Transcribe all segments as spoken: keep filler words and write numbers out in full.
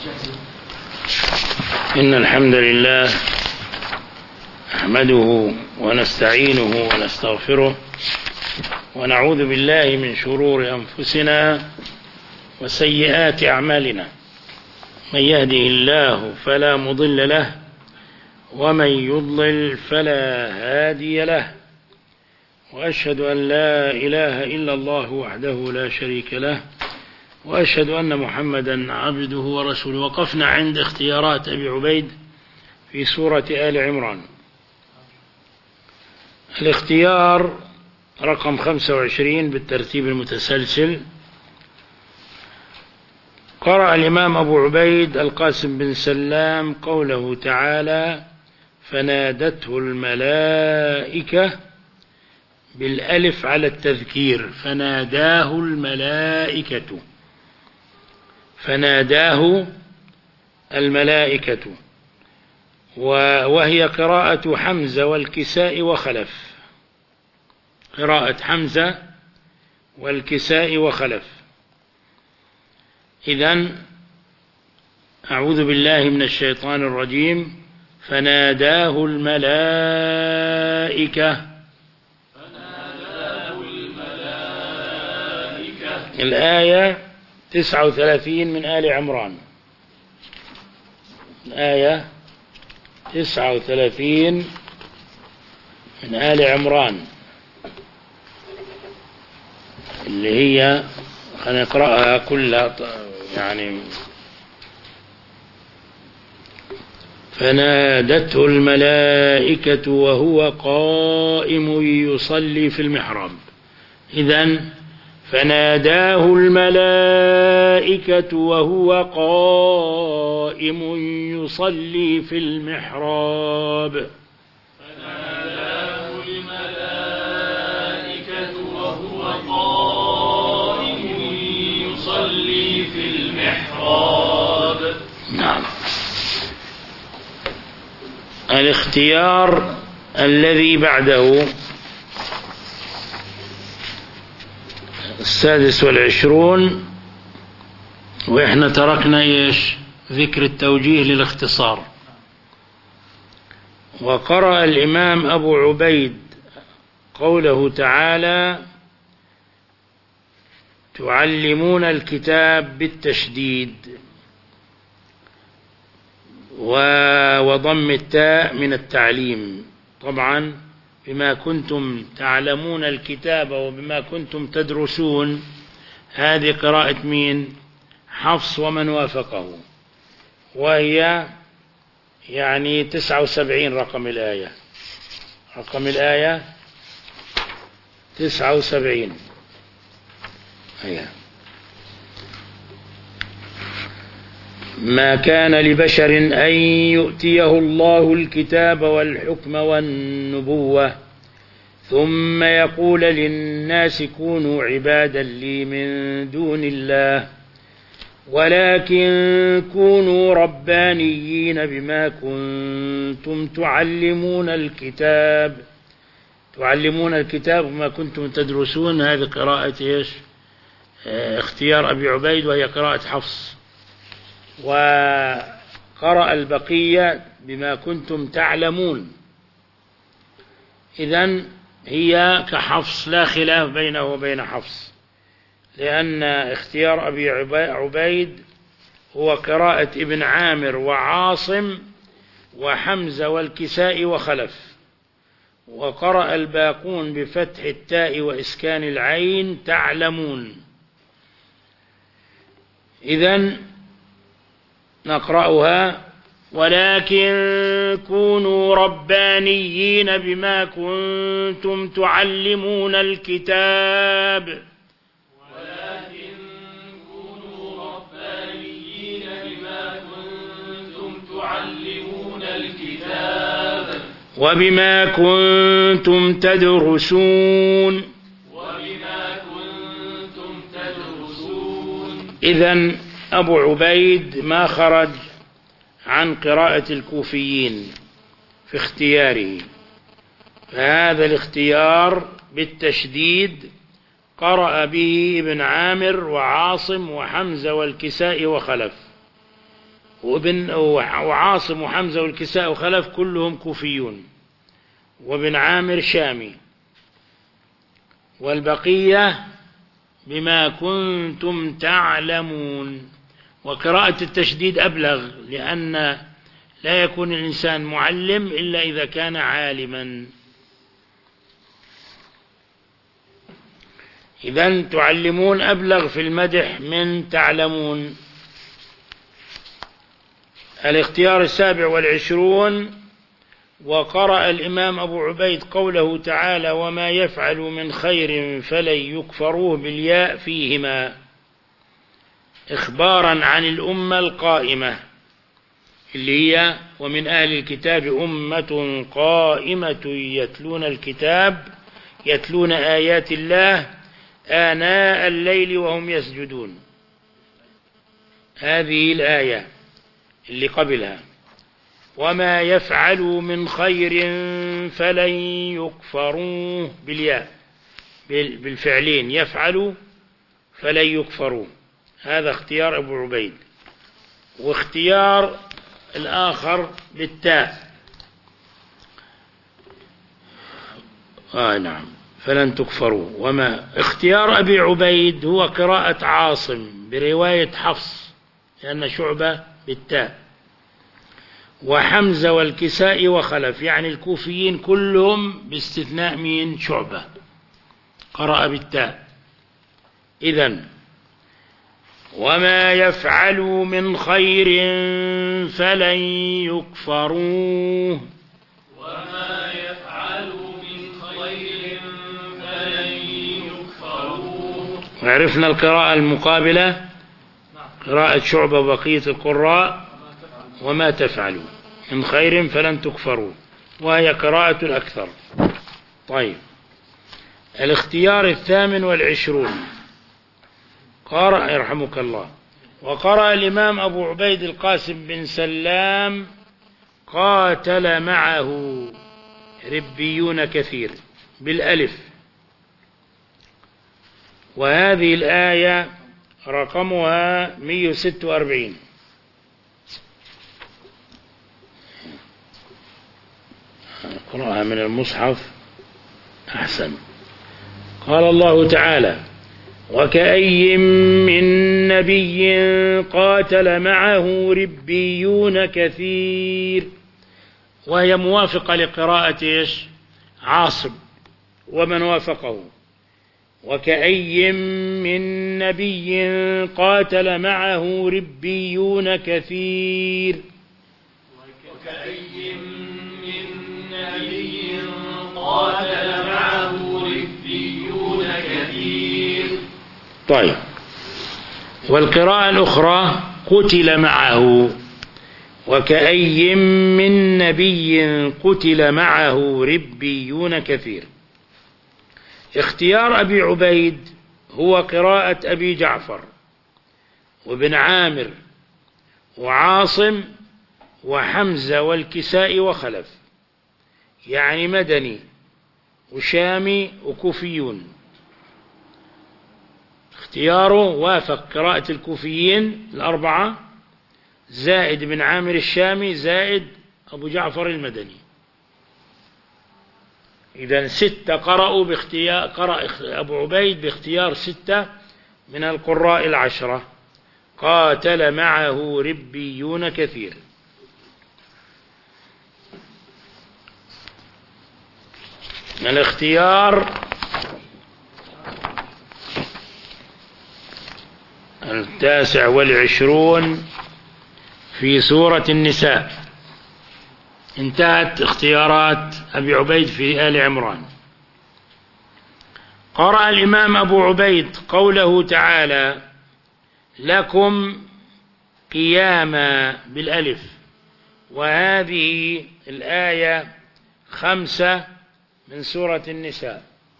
إن الحمد لله نحمده ونستعينه ونستغفره ونعوذ بالله من شرور أنفسنا وسيئات أعمالنا. من يهده الله فلا مضل له ومن يضلل فلا هادي له، وأشهد أن لا إله إلا الله وحده لا شريك له، وأشهد أن محمدا عبده ورسوله. وقفنا عند اختيارات أبي عبيد في سورة آل عمران. الاختيار رقم خمسة وعشرين بالترتيب المتسلسل. قرأ الإمام أبو عبيد القاسم بن سلام قوله تعالى: فنادته الملائكة، بالألف على التذكير، فناداه الملائكة، فناداه الملائكة، وهي قراءة حمزة والكساء وخلف، قراءة حمزة والكساء وخلف. إذن أعوذ بالله من الشيطان الرجيم. فناداه الملائكة، فناداه الملائكة. الآية تسعة وثلاثين من آل عمران، الآية تسعة وثلاثين من آل عمران، اللي هي خلينا نقرأها كلها يعني. فنادته الملائكة وهو قائم يصلي في المحراب. إذن فناداه الملائكة وهو قائم يصلي في المحراب. فناداه الملائكة وهو قائم يصلي في المحراب. نعم. الاختيار الذي بعده السادس والعشرون، وإحنا تركنا إيش؟ ذكر التوجيه للاختصار. وقرأ الإمام أبو عبيد قوله تعالى: تعلمون الكتاب بالتشديد وضم التاء من التعليم، طبعا بما كنتم تعلمون الكتاب وبما كنتم تدرسون. هذه قراءة مين؟ حفص ومن وافقه، وهي يعني تسعة وسبعين رقم الآية، رقم الآية تسعة وسبعين. هي ما كان لبشر أن يؤتيه الله الكتاب والحكم والنبوة ثم يقول للناس كونوا عبادا لي من دون الله ولكن كونوا ربانيين بما كنتم تعلمون الكتاب تعلمون الكتاب وما كنتم تدرسون. هذه قراءة إيش؟ اختيار أبي عبيد، وهي قراءة حفص. وقرأ البقية بما كنتم تعلمون. إذن هي كحفص، لا خلاف بينه وبين حفص، لأن اختيار أبي عبيد هو قراءة ابن عامر وعاصم وحمزة والكساء وخلف. وقرأ الباقون بفتح التاء وإسكان العين تعلمون. إذن نقرأها: ولكن كونوا ربانيين بما كنتم تعلمون الكتاب ولكن كونوا ربانيين بما كنتم تعلمون الكتاب وبما كنتم تدرسون وبما كنتم تدرسون. إذن أبو عبيد ما خرج عن قراءة الكوفيين في اختياره، فهذا الاختيار بالتشديد قرأ به ابن عامر وعاصم وحمزة والكساء وخلف. وابن وعاصم وحمزة والكساء وخلف كلهم كوفيون، وابن عامر شامي، والبقية بما كنتم تعلمون. وقراءة التشديد أبلغ، لأن لا يكون الإنسان معلم إلا إذا كان عالما. إذن تعلمون أبلغ في المدح من تعلمون. الاختيار السابع والعشرون: وقرأ الإمام أبو عبيد قوله تعالى: وما يفعل من خير فلن يكفروه بالياء فيهما، إخبارا عن الأمة القائمة اللي هي ومن أهل الكتاب أمة قائمة يتلون الكتاب يتلون آيات الله آناء الليل وهم يسجدون. هذه الآية اللي قبلها: وما يفعل من خير فلن يكفروه بالياء، بالفعلين يفعل فلن يكفروه. هذا اختيار أبو عبيد. واختيار الآخر بالتاء، آه نعم فلن تكفروا. وما اختيار أبي عبيد هو قراءة عاصم برواية حفص، لأن شعبة بالتاء، وحمزة والكساء وخلف، يعني الكوفيين كلهم باستثناء مين؟ شعبة قرأ بالتاء. إذن وما يفعل من خير فلن يكفروه، وما يفعل من خير فلن يكفروه. وعرفنا القراءة المقابلة قراءة شعبة وبقية القراء: وما تفعلوا من خير فلن تكفروا، وهي قراءة الأكثر. طيب، الاختيار الثامن والعشرون: قرأ يرحمك الله. وقرأ الإمام أبو عبيد القاسم بن سلام: قاتل معه ربيون كثير بالألف. وهذه الآية رقمها مئة وستة وأربعين. قرأها من المصحف أحسن. قال الله تعالى: وكأي من نبي قاتل معه ربيون كثير، وهي موافقة لقراءة إيش؟ عاصم ومن وافقه. وكأي من نبي قاتل معه ربيون كثير، وكأي من نبي قاتل معه ربيون كثير. طيب، والقراءة الأخرى قتل معه. وكأي من نبي قتل معه ربيون كثير. اختيار أبي عبيد هو قراءة أبي جعفر وابن عامر وعاصم وحمزة والكساء وخلف، يعني مدني وشامي وكوفيون. اختياره وافق قراءة الكوفيين الأربعة زائد بن عامر الشامي زائد أبو جعفر المدني. إذن ستة قرأوا باختيار، قرأ أبو عبيد باختيار ستة من القراء العشرة. قاتل معه ربيون كثير. الاختيار التاسع والعشرون في سورة النساء. انتهت اختيارات أبي عبيد في آل عمران. قرأ الإمام أبو عبيد قوله تعالى: لكم قياما بالألف. وهذه الآية خمسة من سورة النساء.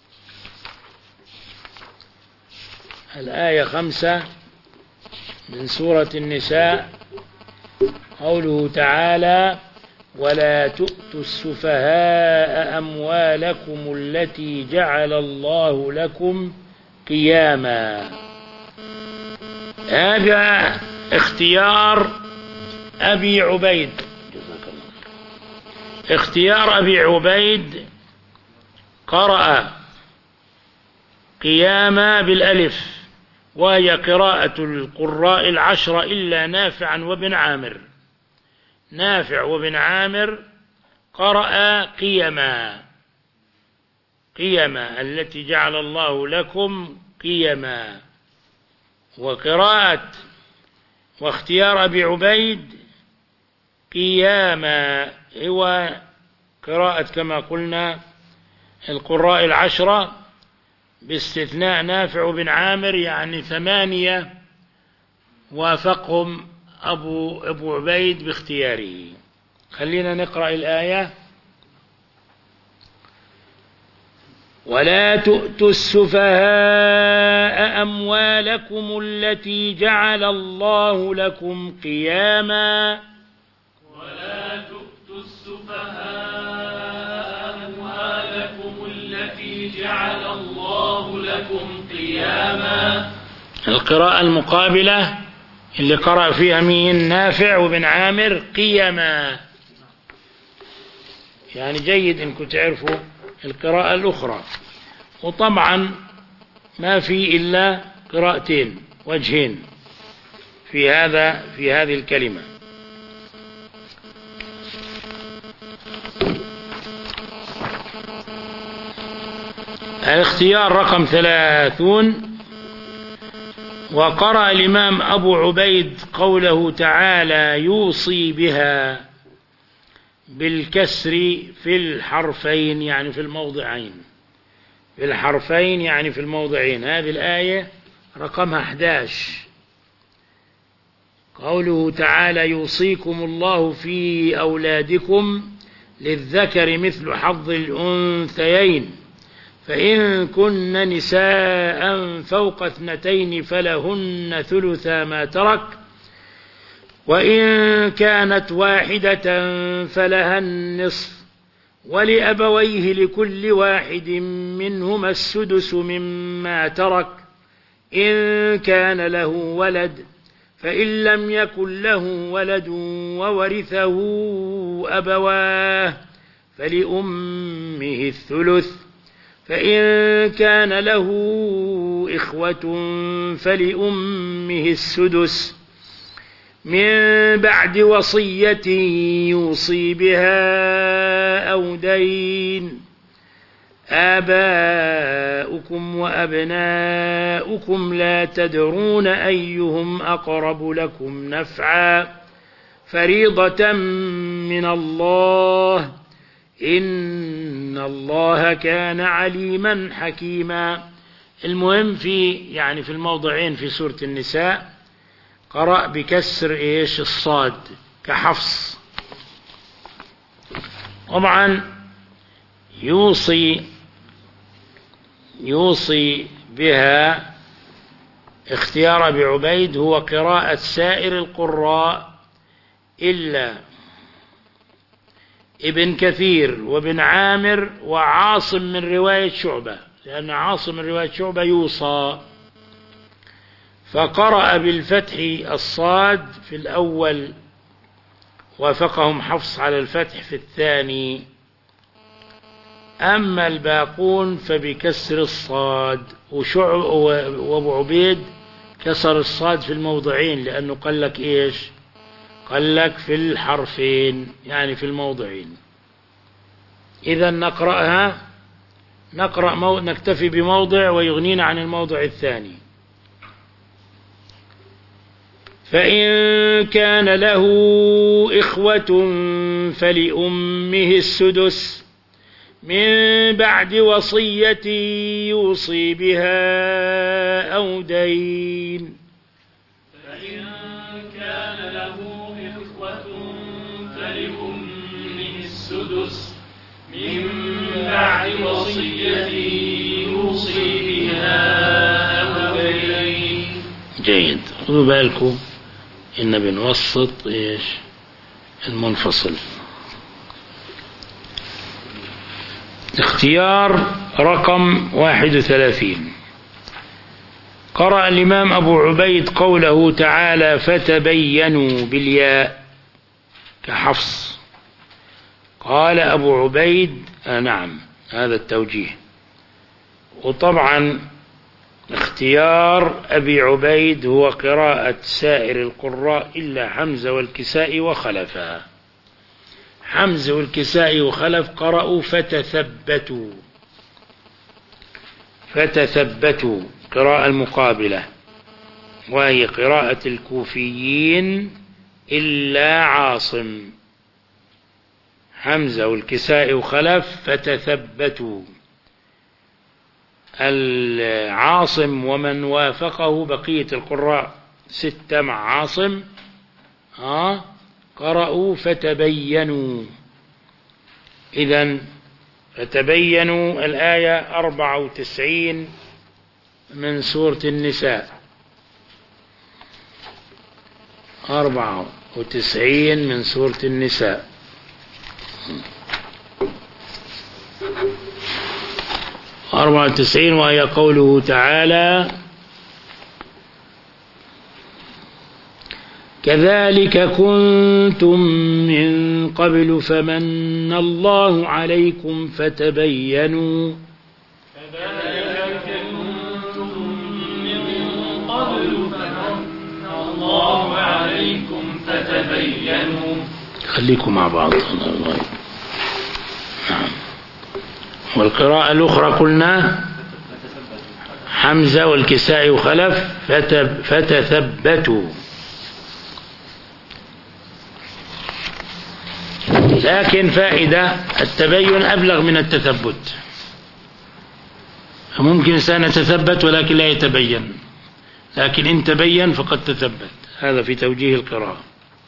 الآية خمسة من سورة النساء، قوله تعالى: ولا تؤتوا السفهاء أموالكم التي جعل الله لكم قياما. هذا اختيار أبي عبيد. جزاك الله. اختيار أبي عبيد قرأ قياما بالألف، وهي قراءة القراء العشرة إلا نافعا وابن عامر. نافع وابن عامر قرأ قيما، قيما التي جعل الله لكم قيما. وقراءة واختيار أبي عبيد قياما هو قراءة كما قلنا القراء العشرة باستثناء نافع وابن عامر، يعني ثمانية وافقهم أبو, أبو عبيد باختياره. خلينا نقرأ الآية. ولا تؤتوا السفهاء أموالكم التي جعل الله لكم قياما. ولا تؤتوا السفهاء أموالكم التي جعل الله لكم قياما. القراءة المقابلة اللي قرأ فيها مين؟ نافع وابن عامر قيما. يعني جيد إنكم تعرفوا القراءة الأخرى. وطبعا ما في إلا قراءتين وجهين في هذا في هذه الكلمة. الاختيار رقم ثلاثون. وقرأ الإمام أبو عبيد قوله تعالى يوصي بها بالكسر في الحرفين، يعني في الموضعين. في الحرفين يعني في الموضعين. هذه الآية رقمها أحد عشر. قوله تعالى يوصيكم الله في أولادكم للذكر مثل حظ الأنثيين فإن كن نساء فوق اثنتين فلهن ثلثا ما ترك وإن كانت واحدة فلها النصف ولأبويه لكل واحد منهما السدس مما ترك إن كان له ولد فإن لم يكن له ولد وورثه أبواه فلأمه الثلث فإن كان له إخوة فلأمه السدس من بعد وصية يوصي بها أو دين. آباؤكم وأبناؤكم لا تدرون أيهم أقرب لكم نفعا فريضة من الله إن الله كان عليما حكيما. المهم في يعني في الموضعين في سورة النساء قرأ بكسر إيش الصاد كحفص. طبعا يوصي يوصي بها اختيار أبي عبيد هو قراءة سائر القراء إلا ابن كثير وابن عامر وعاصم من رواية شعبة، لأن عاصم من رواية شعبة يوصى. فقرأ بالفتح الصاد في الأول وافقهم حفص على الفتح في الثاني. أما الباقون فبكسر الصاد، وشعب وابو عبيد كسر الصاد في الموضعين لأنه قال لك إيش؟ قال لك في الحرفين يعني في الموضعين. إذا نقرأها نقرأ مو... نكتفي بموضع ويغنينا عن الموضع الثاني. فإن كان له إخوة فلأمه السدس من بعد وصية يوصي بها أو دين. فإن كان له إخوة فلأمه السدس من بعد وصية يوصي بها أو دين. جيد. خذوا بالكم إن بنوسط إيش المنفصل. اختيار رقم واحد وثلاثين. قرأ الإمام أبو عبيد قوله تعالى فتبينوا بالياء كحفص. قال أبو عبيد آه نعم هذا التوجيه. وطبعا اختيار أبي عبيد هو قراءة سائر القراء إلا حمزة والكسائي وخلفا. حمزة والكسائي وخلف قرأوا فتثبتوا، فتثبتوا قراءة المقابلة، وهي قراءة الكوفيين إلا عاصم. حمزة والكسائي وخلف فتثبتوا. العاصم ومن وافقه بقية القراء ستة مع عاصم آه قرأوا فتبينوا. إذن فتبينوا الآية أربعة وتسعين من سورة النساء، أربعة وتسعين من سورة النساء. أربعة وتسعين وهي قوله تعالى: كذلك كنتم من قبل فمن الله عليكم فتبينوا. كذلك كنتم من قبل فمن الله عليكم فتبينوا. خليكم مع بعض. نعم. والقراءة الأخرى قلنا حمزة والكسائي وخلف فتثبتوا. لكن فائدة التبين أبلغ من التثبت. ممكن إنسان يتثبت ولكن لا يتبين، لكن إن تبين فقد تثبت. هذا في توجيه القراءة.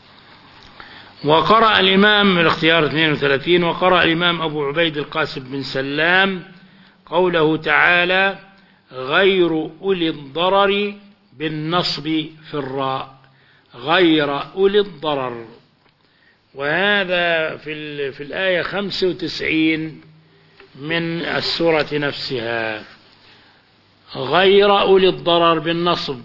وقرأ الإمام الاختيار اثنين وثلاثين وقرأ الإمام أبو عبيد القاسم بن سلام قوله تعالى: غير أولي الضرر بالنصب في الراء، غير أولي الضرر. وهذا في, في الآية خمسة وتسعين من السورة نفسها، غير أولي الضرر بالنصب.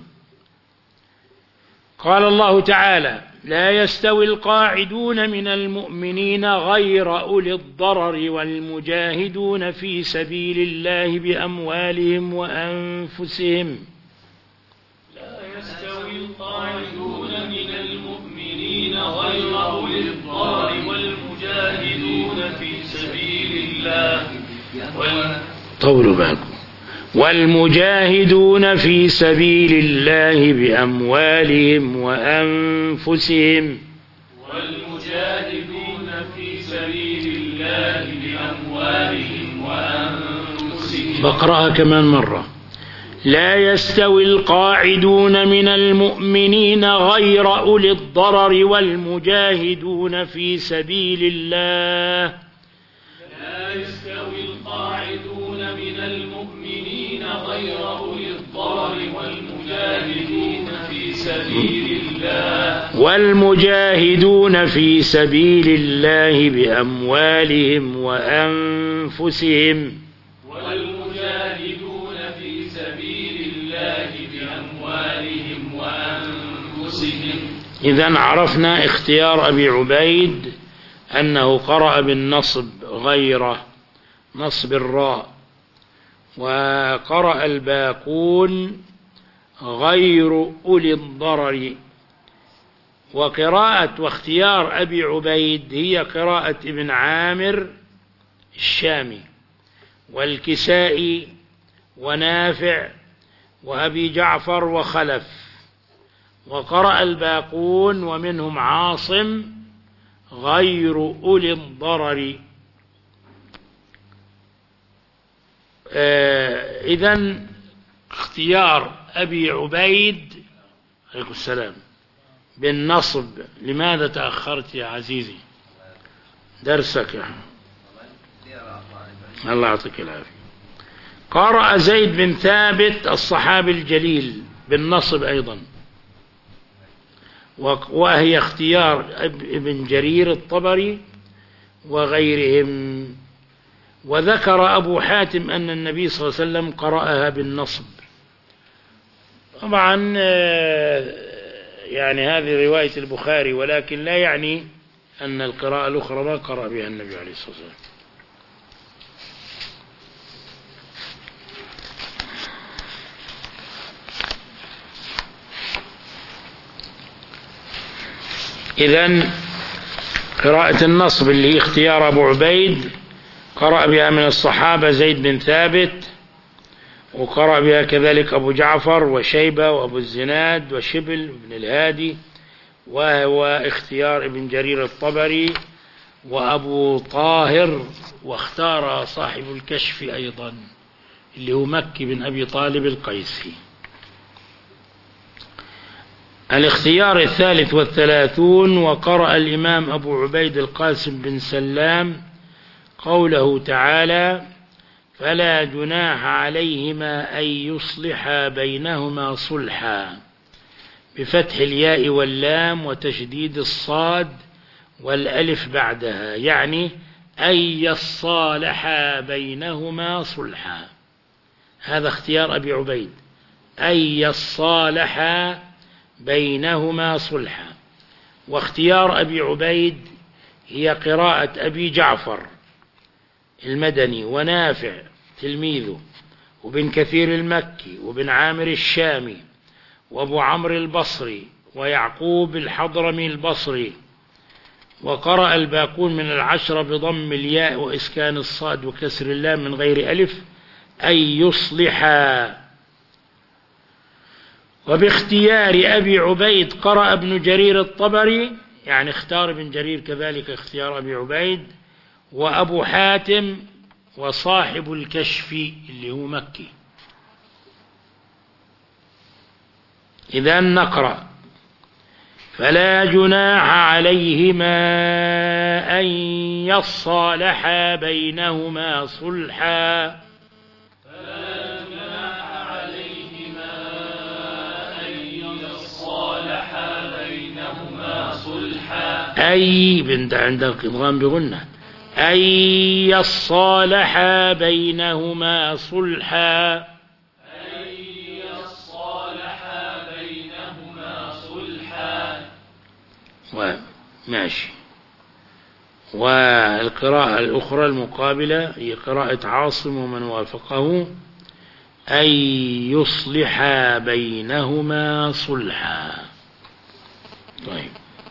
قال الله تعالى: لا يستوي القاعدون من المؤمنين غير أولي الضرر والمجاهدون في سبيل الله بأموالهم وأنفسهم. لا يستوي القاعدون من المؤمنين غير أولي الضرر والمجاهدون في سبيل الله وال... طولوا بالكم. والمجاهدون في سبيل الله بأموالهم وأنفسهم. والمجاهدون في سبيل الله بأموالهم وأنفسهم. بقرأها كمان مرة. لا يستوي القاعدون من المؤمنين غير أولي الضرر والمجاهدون في سبيل الله. لا يستوي القاعدون من المؤمنين غير أولي الضرر والمجاهدين في سبيل الله. والمجاهدون في سبيل الله بأموالهم وأنفسهم. والمجاهدون في سبيل الله بأموالهم وأنفسهم. إذن عرفنا اختيار أبي عبيد أنه قرأ بالنصب غير نصب الراء، وقرأ الباقون غير أولي الضرر. وقراءة واختيار أبي عبيد هي قراءة ابن عامر الشامي والكسائي ونافع وأبي جعفر وخلف. وقرأ الباقون ومنهم عاصم غير أولي الضرر. آه إذن اختيار أبي عبيد عليكم السلام بالنصب. لماذا تأخرت يا عزيزي؟ درسك يا الله يعطيك العافية. قرأ زيد بن ثابت الصحابي الجليل بالنصب أيضا، وهي اختيار ابن جرير الطبري وغيرهم. وذكر أبو حاتم أن النبي صلى الله عليه وسلم قرأها بالنصب. طبعا يعني هذه رواية البخاري، ولكن لا يعني أن القراءة الأخرى ما قرأ بها النبي عليه الصلاة والسلام. إذن قراءة النصب اللي هي اختيار أبو عبيد قرأ بها من الصحابة زيد بن ثابت، وقرأ بها كذلك أبو جعفر وشيبة وأبو الزناد وشبل بن الهادي، وهو اختيار ابن جرير الطبري وأبو طاهر، واختار صاحب الكشف أيضا اللي هو مكي بن أبي طالب القيسي. الاختيار الثالث والثلاثون: وقرأ الإمام أبو عبيد القاسم بن سلام قوله تعالى: فلا جناح عليهما أن يصلحا بينهما صلحا، بفتح الياء واللام وتشديد الصاد والألف بعدها، يعني أن يصالحا بينهما صلحا. هذا اختيار أبي عبيد، أن يصالحا بينهما صلحا. واختيار أبي عبيد هي قراءة أبي جعفر المدني ونافع تلميذه وبن كثير المكي وبن عامر الشامي وأبو عمرو البصري ويعقوب الحضرمي البصري. وقرأ الباقون من العشرة بضم الياء وإسكان الصاد وكسر اللام من غير ألف أن يصلحا. وباختيار أبي عبيد قرأ ابن جرير الطبري، يعني اختار ابن جرير كذلك اختيار أبي عبيد، وأبو حاتم وصاحب الكشف اللي هو مكي. إذن نقرأ: فلا جناح عليهما أن يصالحا بينهما صلحا. فلا جناح عليهما أن يصالحا بينهما صلحا. أي بنت عندك إضغام بغنة، أن يصالحا بينهما صلحا. ماشي. والقراءة الأخرى المقابلة هي قراءة عاصم ومن وافقه: أن يصلحا بينهما صلحا. طيب،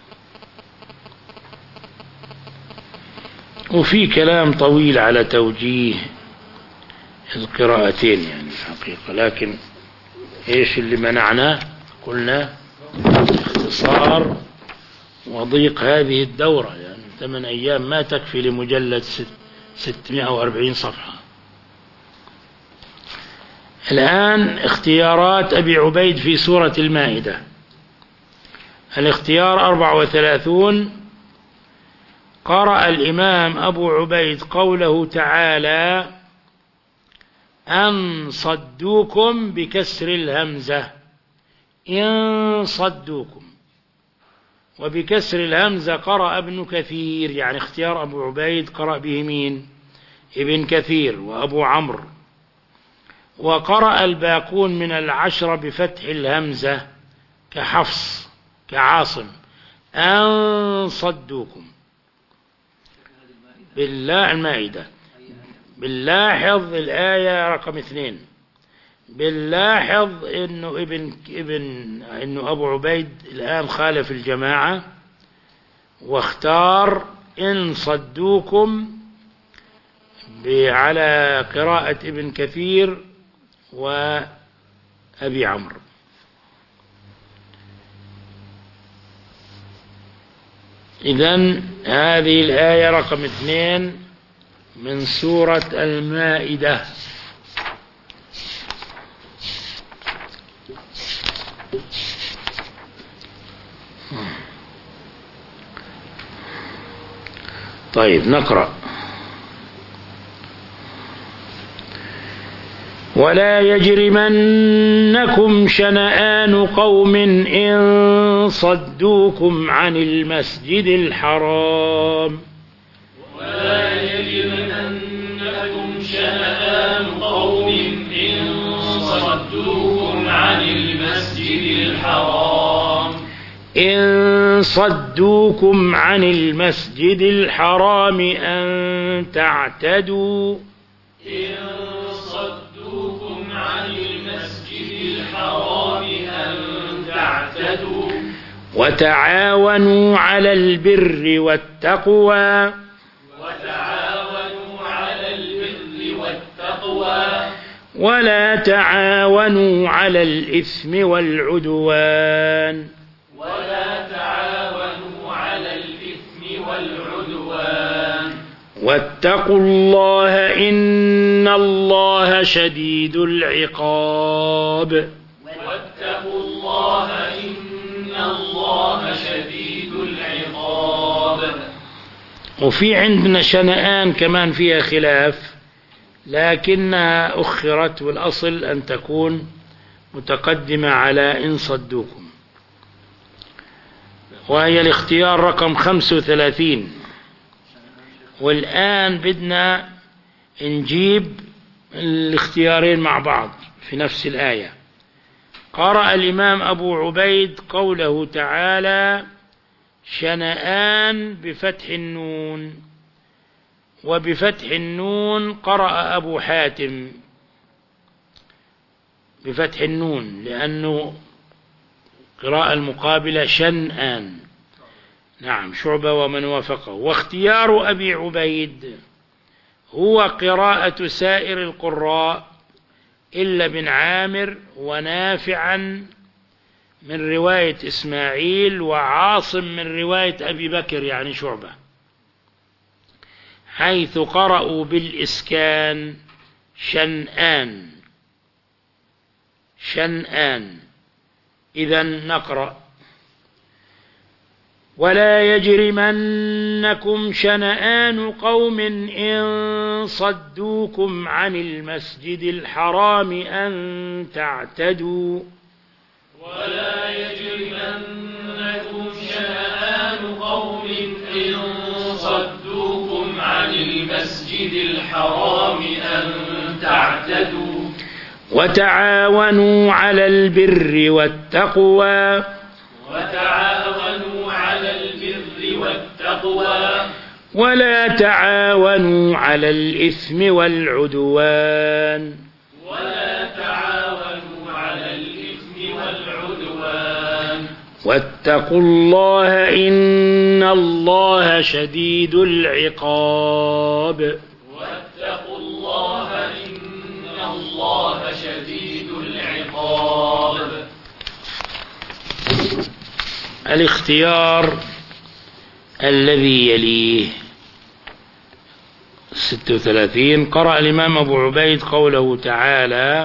وفي كلام طويل على توجيه القراءتين يعني الحقيقة، لكن إيش اللي منعنا؟ قلنا اختصار وضيق هذه الدورة، يعني ثمان أيام ما تكفي لمجلد ستمائة وأربعين صفحة. الآن اختيارات أبي عبيد في سورة المائدة. الاختيار أربعة وثلاثون: قرأ الإمام أبو عبيد قوله تعالى: أن صدوكم بكسر الهمزة، إن صدوكم. وبكسر الهمزة قرأ ابن كثير، يعني اختيار أبو عبيد قرأ به مين؟ ابن كثير وأبو عمرو. وقرأ الباقون من العشرة بفتح الهمزة كحفص كعاصم: أن صدوكم. بالله المائدة باللاحظ الآية رقم اثنين، باللاحظ إنه ابن ابن إنه أبو عبيد الآن خالف الجماعة واختار إن صدوكم على قراءة ابن كثير وأبي عمرو. إذن هذه الآية رقم اثنين من سورة المائدة. طيب نقرأ: ولا يجرمنكم شنآن قوم إن صدوكم عن المسجد الحرام. ولا يجرمنكم شنآن قوم إن صدوكم عن المسجد الحرام إن صدوكم عن المسجد الحرام أن تعتدوا إن صدوكم عن المسجد الحرام أن تعتدوا وتعاونوا على البر والتقوى وتعاونوا على البر والتقوى ولا تعاونوا على الإثم والعدوان ولا تعاونوا على الإثم والعدوان واتقوا الله إن الله شديد العقاب واتقوا الله إن الله شديد العقاب. وفي عندنا شنآن كمان فيها خلاف لكنها أخرت، والأصل أن تكون متقدمة على إن صدوكم، وهي الاختيار رقم خمسة وثلاثين. والآن بدنا نجيب الاختيارين مع بعض في نفس الآية. قرأ الإمام أبو عبيد قوله تعالى شنآن بفتح النون، وبفتح النون قرأ أبو حاتم بفتح النون لأنه قراءة المقابلة شنآن. نعم، شعبة ومن وافقه. واختيار أبي عبيد هو قراءة سائر القراء إلا بن عامر ونافعا من رواية إسماعيل وعاصم من رواية أبي بكر يعني شعبة، حيث قرأوا بالإسكان شنآن شنآن. إذن نقرأ ولا يجرمنكم شنآن قوم إن صدوكم عن المسجد الحرام أن تعتدوا ولا يجرمنكم شنآن قوم إن صدوكم عن المسجد الحرام أن تعتدوا وتعاونوا على البر والتقوى وتعاونوا على البر والتقوى ولا تعاونوا على الإثم والعدوان ولا تعاونوا على الإثم والعدوان واتقوا الله إن الله شديد العقاب. واتقوا الله إن الله شديد العقاب. الاختيار الذي يليه ستة وثلاثين. قرأ الإمام أبو عبيد قوله تعالى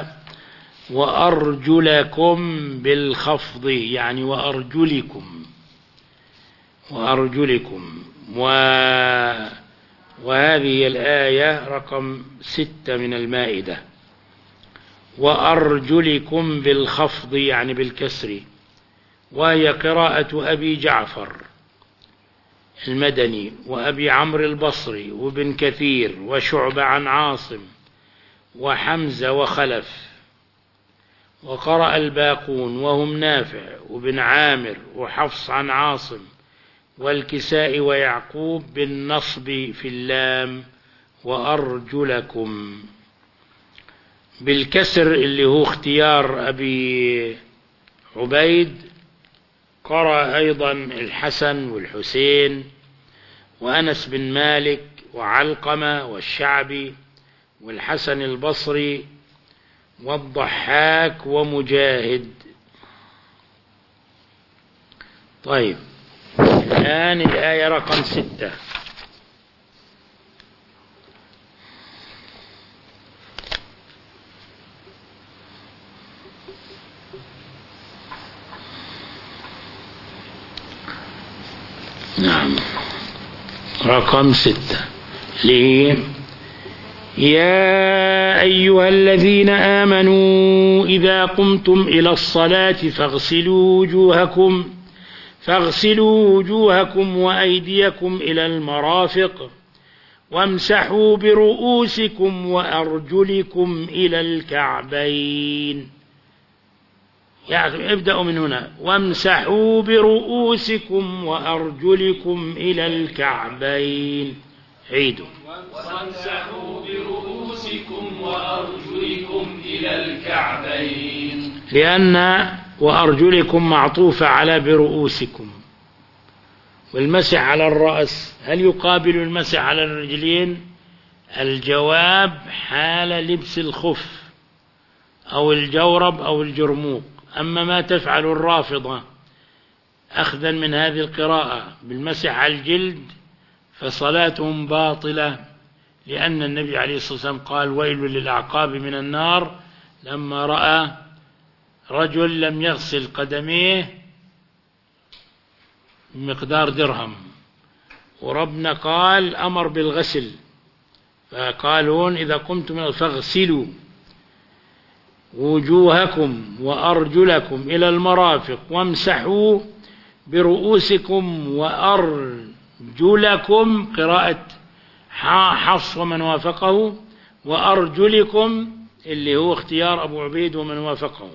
وأرجلكم بالخفض يعني وأرجلكم وأرجلكم و... وهذه الآية رقم ستة من المائدة. وأرجلكم بالخفض يعني بالكسر، وهي قراءة أبي جعفر المدني وأبي عمرو البصري وابن كثير وشعبة عن عاصم وحمزة وخلف. وقرأ الباقون وهم نافع وابن عامر وحفص عن عاصم والكسائي ويعقوب بالنصب في اللام وأرجلكم. بالكسر اللي هو اختيار أبي عبيد قرأ أيضا الحسن والحسين وأنس بن مالك وعلقمة والشعبي والحسن البصري والضحاك ومجاهد. طيب، الآن الآية رقم ستة. نعم، رقم ستة ليه؟ يا أيها الذين آمنوا إذا قمتم إلى الصلاة فاغسلوا وجوهكم فاغسلوا وجوهكم وأيديكم إلى المرافق وامسحوا برؤوسكم وأرجلكم إلى الكعبين. يعني ابدأوا من هنا. وامسحوا برؤوسكم وأرجلكم إلى الكعبين. عيدوا. وامسحوا برؤوسكم وأرجلكم إلى الكعبين. لأن وأرجلكم معطوفة على برؤوسكم، والمسح على الرأس هل يقابل المسح على الرجلين؟ الجواب حال لبس الخف أو الجورب أو الجرموق. أما ما تفعل الرافضة أخذا من هذه القراءة بالمسح على الجلد فصلاتهم باطلة، لأن النبي عليه الصلاة والسلام قال ويل للأعقاب من النار لما رأى رجل لم يغسل قدميه بمقدار درهم، وربنا قال أمر بالغسل، فقالون إذا قمتم فاغسلوا وجوهكم وأرجلكم إلى المرافق وامسحوا برؤوسكم وأرجلكم، قراءة حفص ومن وافقه، وأرجلكم اللي هو اختيار أبو عبيد ومن وافقه.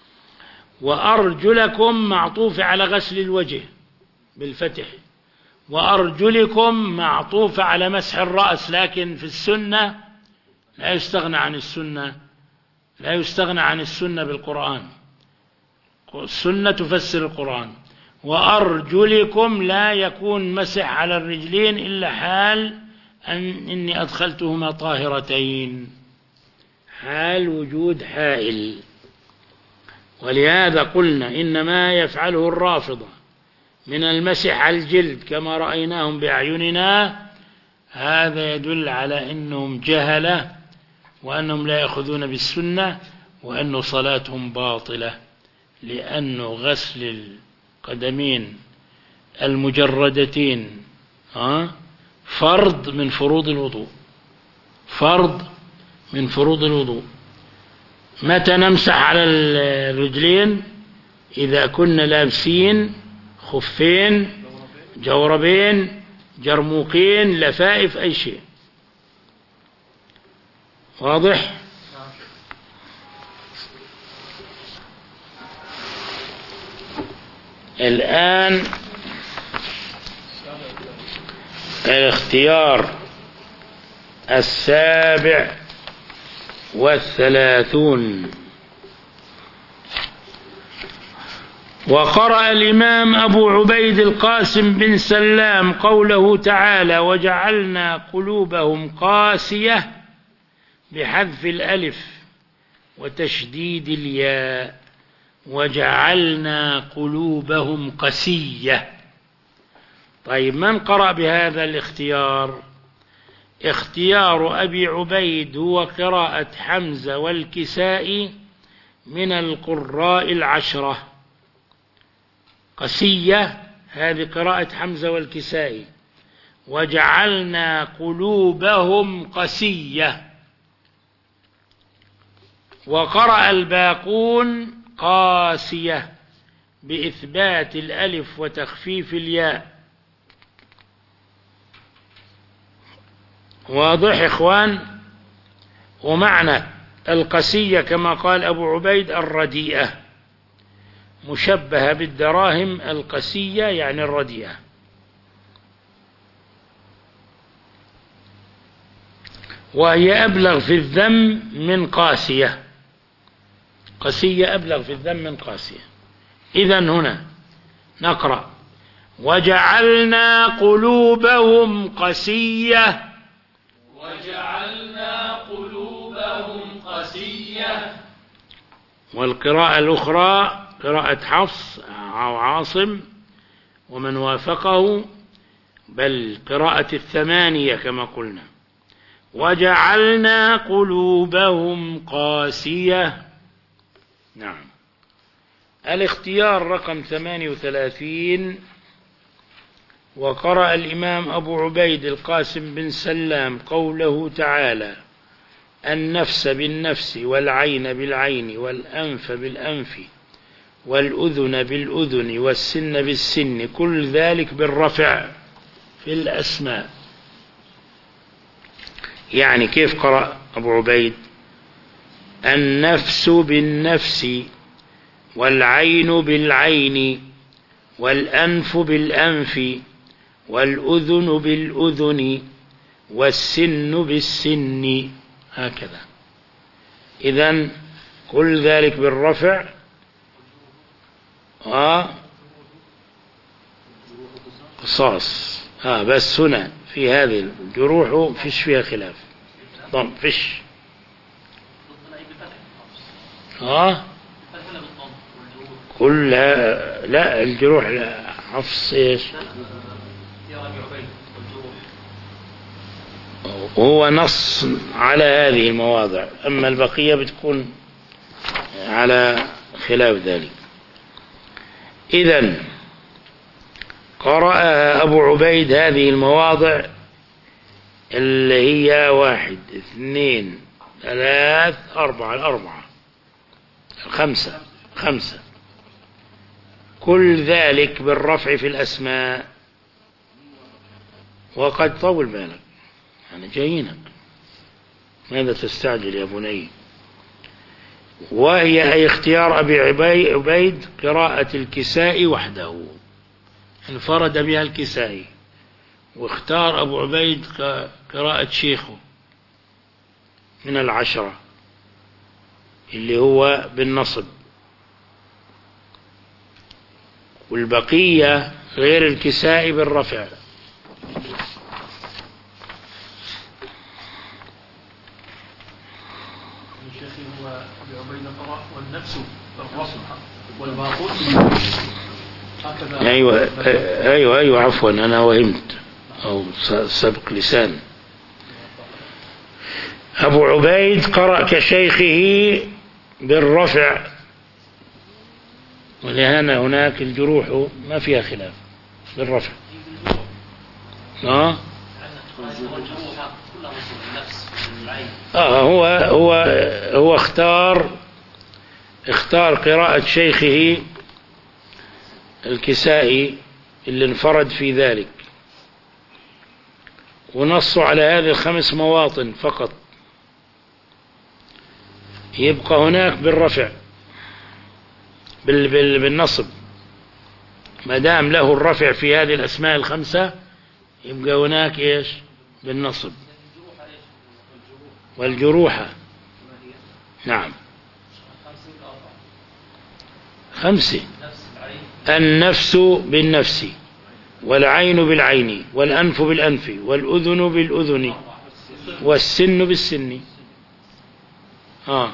وأرجلكم معطوف على غسل الوجه بالفتح، وأرجلكم معطوف على مسح الرأس، لكن في السنة لا يستغنى عن السنة لا يستغنى عن السنة بالقرآن، السنة تفسر القرآن. وأرجلكم لا يكون مسح على الرجلين إلا حال أن إني أدخلتهما طاهرتين، حال وجود حائل. ولهذا قلنا إنما يفعله الرافضة من المسح على الجلد كما رأيناهم بأعيننا، هذا يدل على أنهم جهلة وأنهم لا يأخذون بالسنة وأن صلاتهم باطلة، لأن غسل القدمين المجردتين فرض من فروض الوضوء، فرض من فروض الوضوء. متى نمسح على الرجلين؟ إذا كنا لابسين خفين، جوربين، جرموقين، لفائف، أي شيء. واضح؟ الآن الاختيار السابع والثلاثون. وقرأ الإمام أبو عبيد القاسم بن سلام قوله تعالى وجعلنا قلوبهم قاسية بحذف الألف وتشديد الياء، وجعلنا قلوبهم قسية. طيب من قرأ بهذا الاختيار؟ اختيار أبي عبيد هو قراءة حمزة والكسائي من القراء العشرة. قسية هذه قراءة حمزة والكسائي، وجعلنا قلوبهم قسية. وقرأ الباقون قاسية بإثبات الألف وتخفيف الياء. واضح إخوان؟ ومعنى القسية كما قال أبو عبيد الرديئة، مشبهة بالدراهم، القسية يعني الرديئة. وهي أبلغ في الذم من قاسية، قسية أبلغ في الذم من قاسية. إذن هنا نقرأ وجعلنا قلوبهم قسية، وجعلنا قلوبهم قسية. والقراءة الأخرى قراءة حفص أو عاصم ومن وافقه، بل قراءة الثمانية كما قلنا وجعلنا قلوبهم قاسية. نعم. الاختيار رقم ثمانية وثلاثين. وقرأ الإمام أبو عبيد القاسم بن سلام قوله تعالى النفس بالنفس والعين بالعين والأنف بالأنف والأذن بالأذن والسن بالسن، كل ذلك بالرفع في الأسماء. يعني كيف قرأ أبو عبيد؟ النفس بالنفس والعين بالعين والأنف بالأنف والأذن بالأذن والسن بالسن، هكذا. إذن كل ذلك بالرفع. آه قصاص. آه بس هنا في هذه الجروح فيش فيها خلاف، ضم فيش. آه كلها لا، الجروح لا، حفص ايش هو نص على هذه المواضع، أما البقية بتكون على خلاف ذلك. إذن قرأها أبو عبيد هذه المواضع اللي هي واحد اثنين ثلاث أربعة الأربعة خمسة خمسة، كل ذلك بالرفع في الأسماء. وقد طول بالك، أنا جايينك، ماذا تستعجل يا بني؟ وهي أي اختيار أبي عبيد قراءة الكسائي وحده، انفرد بها الكسائي، واختار أبو عبيد قراءة شيخه من العشرة اللي هو بالنصب، والبقية غير الكسائي بالرفع. والنفس بالرفع والباقون أيوة أيوة أيوة عفوا أنا وهمت أو سبق لسان. أبو عبيد قرأ كشيخه بالرفع، ولهنا هناك الجروح ما فيها خلاف بالرفع. آه آه هو هو هو اختار اختار قراءة شيخه الكسائي اللي انفرد في ذلك، ونصوا على هذه الخمس مواطن فقط. يبقى هناك بالرفع بال بال بالنصب، ما دام له الرفع في هذه الأسماء الخمسة يبقى هناك إيش بالنصب. والجروحة نعم خمسة، النفس بالنفس والعين بالعين والأنف بالأنف والأذن بالأذن والسن بالسن. آه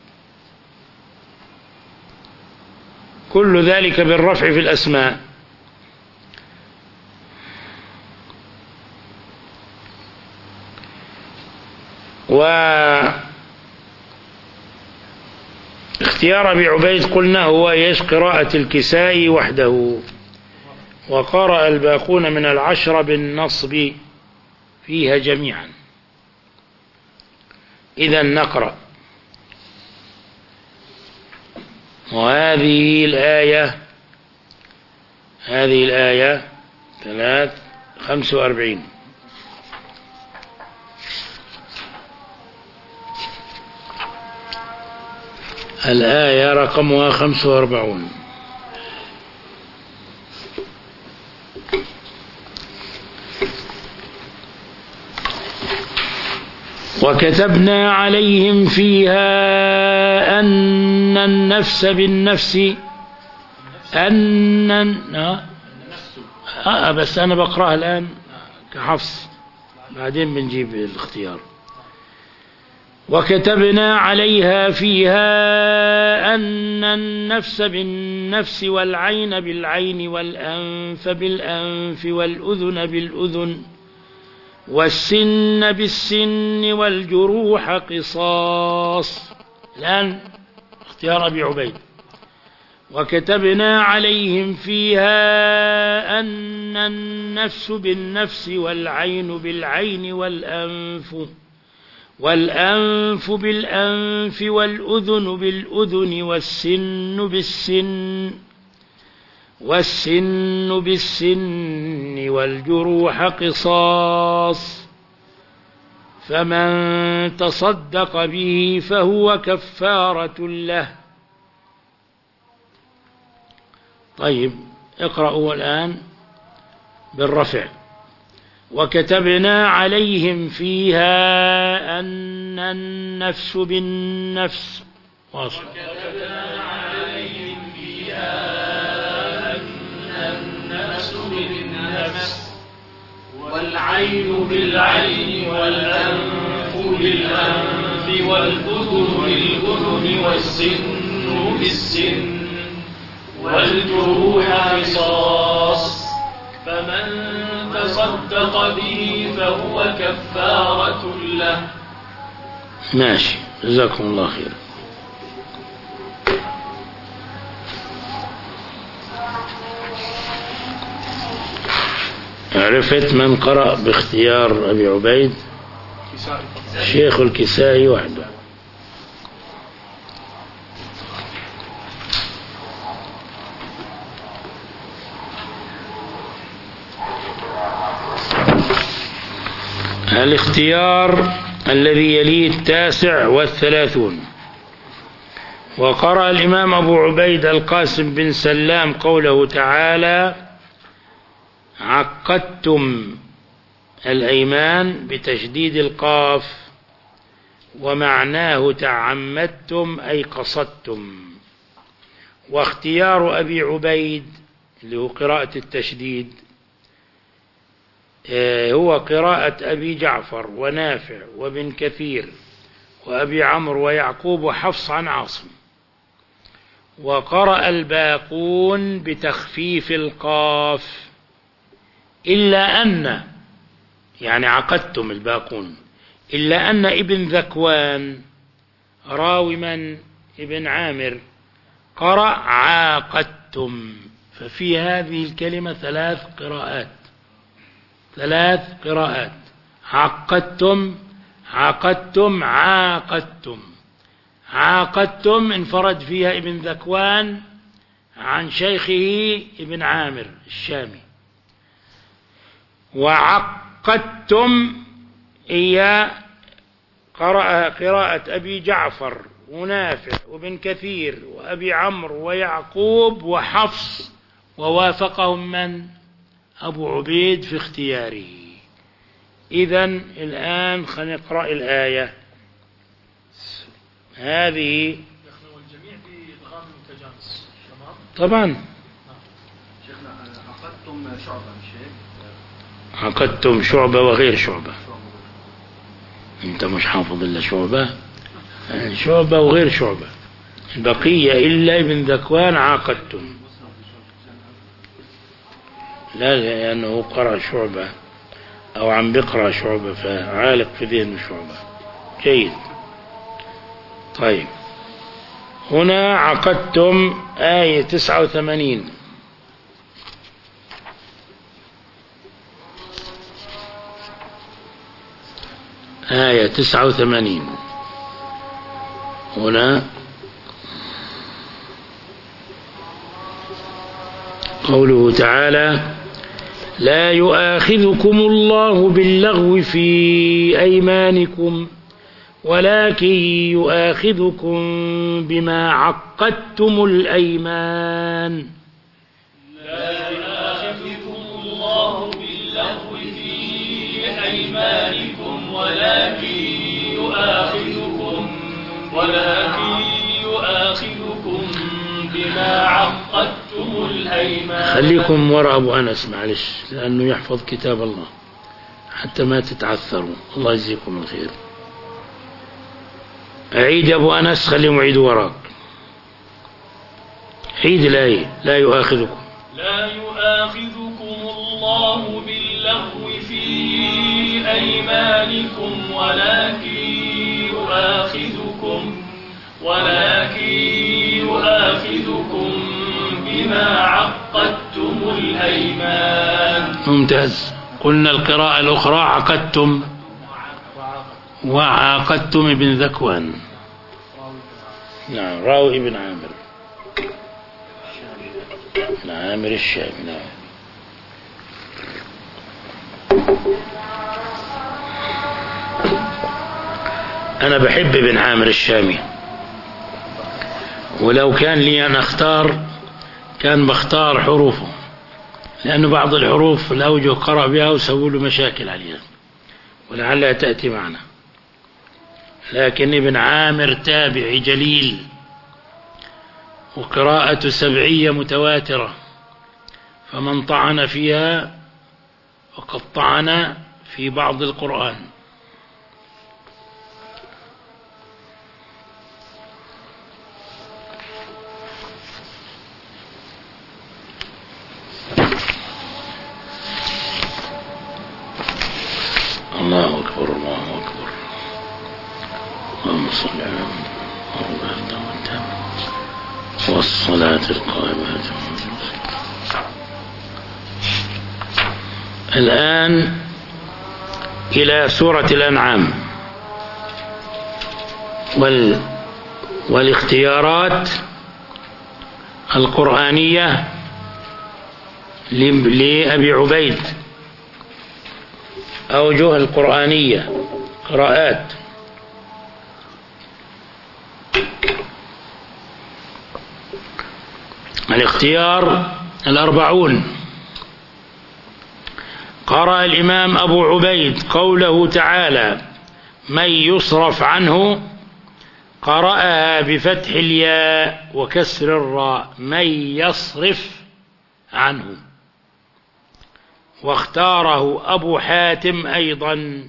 كل ذلك بالرفع في الأسماء. واختيار أبي عبيد قلنا هو ايش قراءة الكسائي وحده، وقرأ الباقون من العشرة بالنصب فيها جميعا. إذا نقرأ وهذه الآية هذه الآية ثلاث خمس وأربعين. الآية رقمها خمس وأربعون. وكتبنا عليهم فيها أن النفس بالنفس أن آه بس أنا بقرأها الآن كحفص، بعدين بنجيب الاختيار. وكتبنا عليها فيها أن النفس بالنفس والعين بالعين والأنف بالأنف والأذن بالأذن والسن بالسن والجروح قصاص. الآن اختيار أبي عبيد. وكتبنا عليهم فيها أن النفس بالنفس والعين بالعين والأنف والأنف بالأنف والأذن بالأذن والسن بالسن والسن بالسن والجروح قصاص، فمن تصدق به فهو كفارة له طيب اقرأوا الآن بالرفع. وكتبنا عليهم فيها أن النفس بالنفس. واصل. وكتبنا عليهم فيها أن النفس بالنفس والعين بالعين والأنف بالأنف والأذن بالأذن والسن بالسن والجروح قصاص، فمن تصدق به فهو كفارة له. ماشي، جزاكم الله خير. عرفت من قرأ باختيار أبي عبيد؟ شيخ الكسائي وحده. الاختيار الذي يليه التاسع والثلاثون. وقرأ الإمام أبو عبيد القاسم بن سلام قوله تعالى: عقدتم الأيمان بتشديد القاف، ومعناه تعمدتم أي قصدتم. واختيار أبي عبيد اللي هو قراءة التشديد هو قراءة أبي جعفر ونافع وابن كثير وأبي عمرو ويعقوب وحفص عن عاصم. وقرأ الباقون بتخفيف القاف إلا أن، يعني عقدتم الباقون، إلا أن ابن ذكوان راوي من ابن عامر قرأ عاقدتم. ففي هذه الكلمة ثلاث قراءات، ثلاث قراءات: عقدتم، عقدتم، عاقدتم. عاقدتم انفرد فيها ابن ذكوان عن شيخه ابن عامر الشامي. وعقدتم هي قرأ قراءة أبي جعفر ونافع وابن كثير وأبي عمرو ويعقوب وحفص، ووافقهم من؟ أبو عبيد في اختياره. إذن الآن خلينا نقرأ الآية هذه. والجميع بإدغام متجانس طبعا. شيخنا عقدتم شعبة شيخ. عقدتم شعبة وغير شعبة. أنت مش حافظ إلا شعبة، شعبة وغير شعبة، البقية إلا ابن ذكوان عاقدتم. لا، لأنه قرأ شعبة أو عم بقرأ شعبة فعالق في ذهن شعبة. جيد. طيب هنا عقدتم آية تسعة وثمانين. آية تسعة وثمانين هنا قوله تعالى: لا يؤاخذكم الله باللغو في أيمانكم ولكن يؤاخذكم بما عقدتم الأيمان. لا يؤاخذكم الله باللغو في أيمانكم ولكن يؤاخذكم ولكن يؤاخذكم بما عقدتم الأيمان. خليكم وراء أبو أنس معلش، لأنه يحفظ كتاب الله حتى ما تتعثروا. الله يجزيكم الخير. أعيد أبو أنس، خليهم يعيدوا وراك. عيد الآية: لا يؤاخذكم لا يؤاخذكم الله باللغو في أيمانكم ولكن يؤاخذكم ولكن يؤاخذكم بما عقدتم الأيمان. ممتاز. قلنا القراءة الأخرى عقدتم وعاقدتم ابن ذكوان. نعم، راوي ابن عامر ابن عامر الشامي. نعم. أنا بحب ابن عامر الشامي، ولو كان لي أن أختار كان بختار حروفه، لأن بعض الحروف الأوجه قرأ بها وسووا له مشاكل عليها ولعلها تأتي معنا. لكن ابن عامر تابعي جليل، وقراءة سبعية متواترة، فمن طعن فيها وقد طعن في بعض القرآن. الله أكبر الله أكبر. اللهم صل على محمد والصلاة القائمة. الآن إلى سورة الأنعام وال والاختيارات القرآنية لأبي عبيد، أوجه القرآنية قراءات. الاختيار الأربعون. قرأ الإمام أبو عبيد قوله تعالى: من يصرف عنه، قرأها بفتح الياء وكسر الراء، من يصرف عنه. واختاره أبو حاتم أيضا.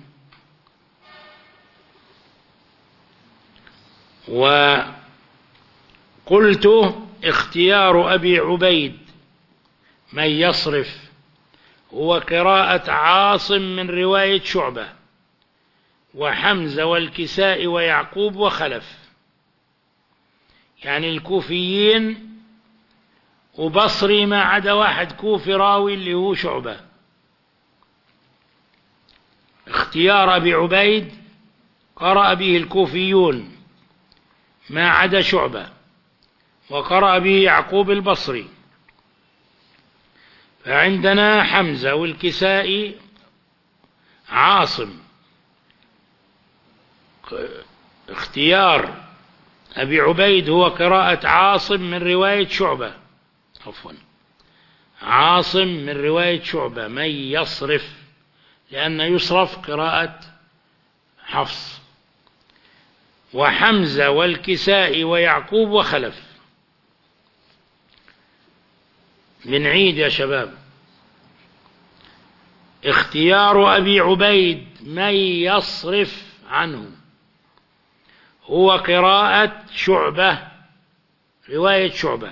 وقلت اختيار أبي عبيد من يصرف هو قراءة عاصم من رواية شعبة وحمزة والكساء ويعقوب وخلف، يعني الكوفيين وبصري ما عدا واحد كوفي راوي اللي هو شعبة. اختيار أبي عبيد قرأ به الكوفيون ما عدا شعبة، وقرأ به يعقوب البصري. فعندنا حمزة والكسائي عاصم. اختيار أبي عبيد هو قراءة عاصم من رواية شعبة، عفوا عاصم من رواية شعبة من يصرف، لأن يصرف قراءة حفص. وحمزة والكسائي ويعقوب وخلف. بنعيد يا شباب. اختيار أبي عبيد من يصرف عنه هو قراءة شعبة، رواية شعبة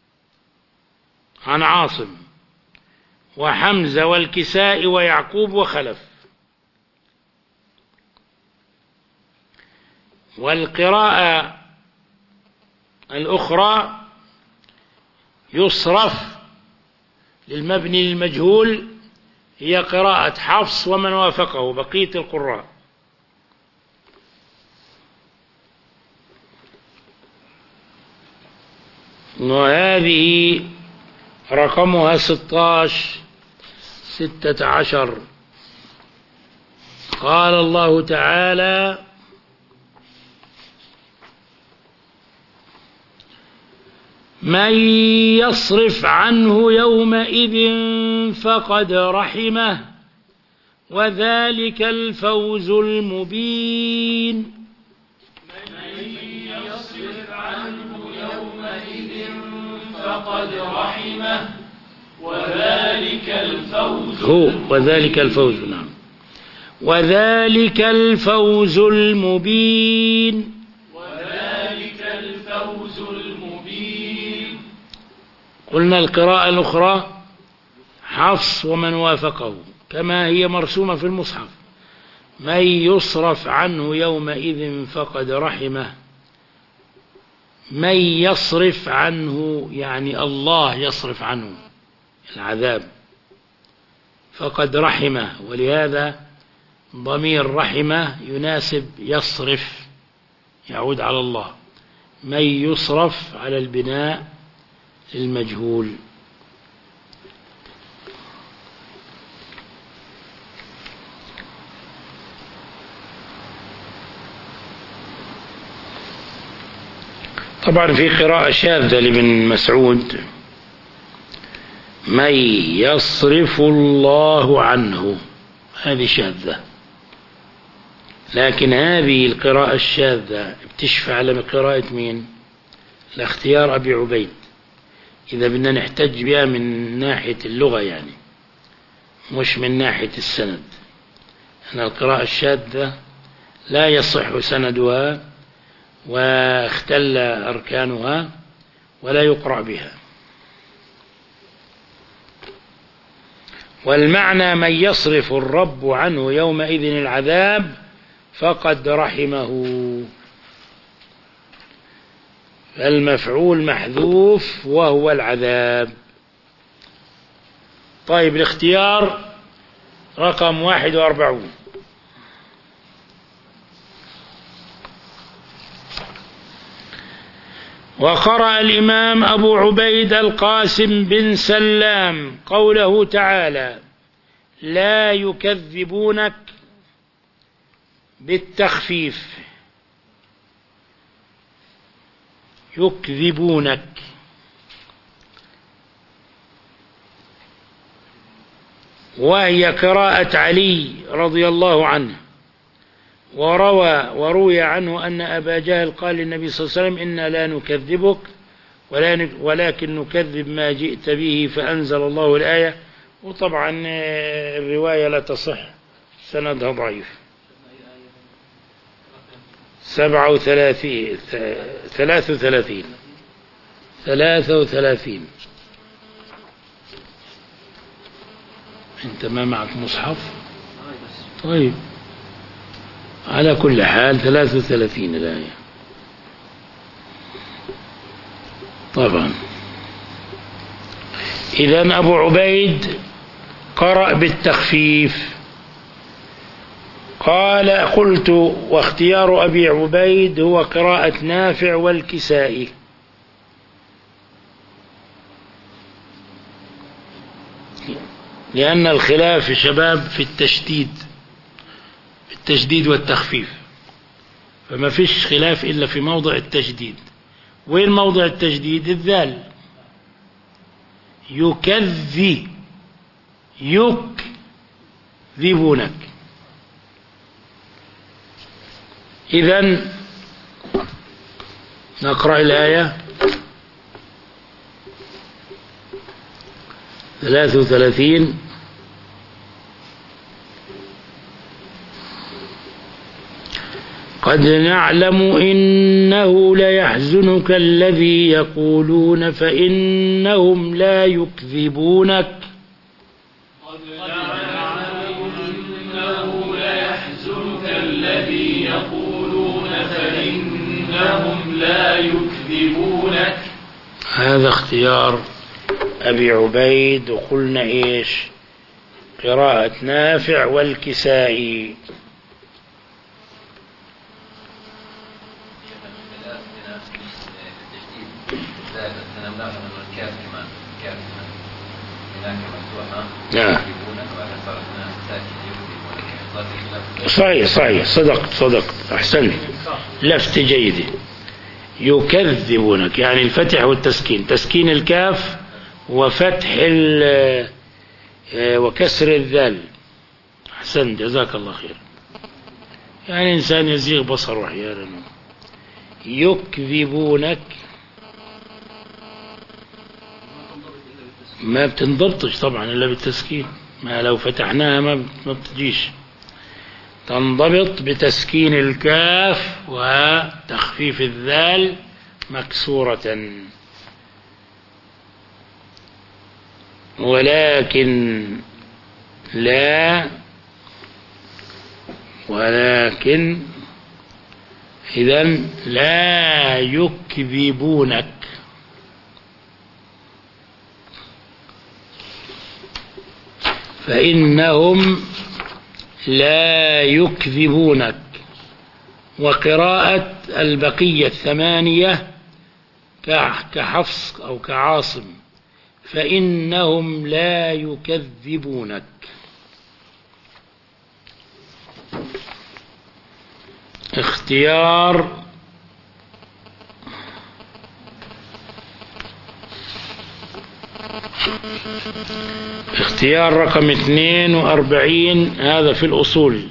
عن عاصم وحمزة والكساء ويعقوب وخلف. والقراءة الأخرى يصرف للمبني للمجهول، هي قراءة حفص ومن وافقه بقية القراء. وهذه رقمها ستاش ستة عشر. قال الله تعالى: من يصرف عنه يومئذ فقد رحمه وذلك الفوز المبين. من يصرف عنه يومئذ فقد رحمه وذلك الفوز هو وذلك الفوز نعم وذلك الفوز المبين. وذلك الفوز المبين. قلنا القراءة الأخرى حفص ومن وافقه كما هي مرسومة في المصحف: من يصرف عنه يومئذ فقد رحمه. من يصرف عنه يعني الله يصرف عنه العذاب، فقد رحمه، ولهذا ضمير رحمه يناسب يصرف، يعود على الله. من يصرف على البناء للمجهول. طبعا في قراءة شاذة لابن مسعود من يصرف الله عنه، هذه شاذة، لكن هذه القراءة الشاذة بتشفع على قراءة مين؟ لاختيار أبي عبيد، إذا بدنا نحتج بها من ناحية اللغة يعني، مش من ناحية السند. أن القراءة الشاذة لا يصح سندها واختل أركانها ولا يقرأ بها. والمعنى من يصرف الرب عنه يومئذ العذاب فقد رحمه، فالمفعول محذوف وهو العذاب. طيب الاختيار رقم واحد وأربعون. وقرأ الإمام أبو عبيد القاسم بن سلام قوله تعالى: لا يكذبونك بالتخفيف، يكذبونك، وهي قراءة علي رضي الله عنه. وروى وروي عنه أن أبا جهل قال للنبي صلى الله عليه وسلم: إنا لا نكذبك ولكن نكذب ما جئت به، فأنزل الله الآية. وطبعا الرواية لا تصح، سندها ضعيف. سبعة وثلاثين ثلاث وثلاثين ثلاثة وثلاثين. أنت ما معك مصحف؟ طيب، على كل حال ثلاث وثلاثين الآية طبعا. إذن أبو عبيد قرأ بالتخفيف. قال: قلت: واختيار أبي عبيد هو قراءة نافع والكسائي. لأن الخلاف شباب في التشديد التشديد والتخفيف، فما فيش خلاف إلا في موضع التشديد. وين موضع التشديد؟ الذال. يكذي يكذبونك. إذن نقرأ الآية ثلاث وثلاثين. قد نعلم إنه ليحزنك الذي يقولون فإنهم لا يكذبونك. قد نعلم إنه ليحزنك الذي يقولون فإنهم لا يكذبونك. هذا اختيار أبي عبيد. وقلنا إيش؟ قراءة نافع والكسائي. نعم صحيح صحيح صدقت صدقت أحسنت، لفت جيدة. يكذبونك يعني الفتح والتسكين، تسكين الكاف وفتح وكسر الذال. أحسنت جزاك الله خير. يعني إنسان يزيغ بصره أحيانا. يكذبونك ما بتنضبطش طبعا إلا بالتسكين، ما لو فتحناها ما ما بتجيش. تنضبط بتسكين الكاف وتخفيف الذال مكسورة. ولكن لا ولكن إذن لا يكذبونك. فإنهم لا يكذبونك. وقراءة البقية الثمانية كحفص أو كعاصم: فإنهم لا يكذبونك. اختيار اختيار رقم اثنين وأربعين، هذا في الأصول.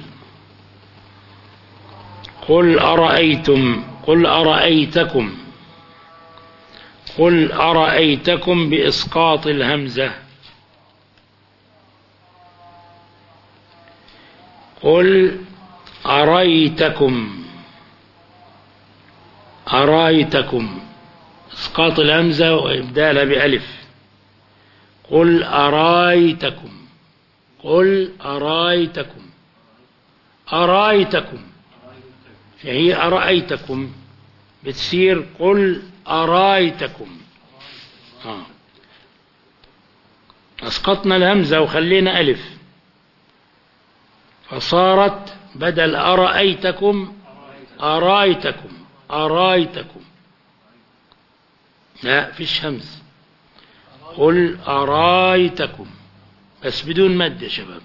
قل أرأيتم، قل أرأيتكم، قل أرأيتكم بإسقاط الهمزة. قل أرأيتكم، أرأيتكم إسقاط الهمزة وإبدالها بألف. قل أرأيتكم، قل أرأيتكم، أرأيتكم، فهي أرأيتكم بتصير قل أرأيتكم. آه. أسقطنا الهمزة وخلينا ألف، فصارت بدل أرأيتكم أرأيتكم، أرأيتكم، لا فيش همز. قل أرأيتكم بس بدون مد يا شباب.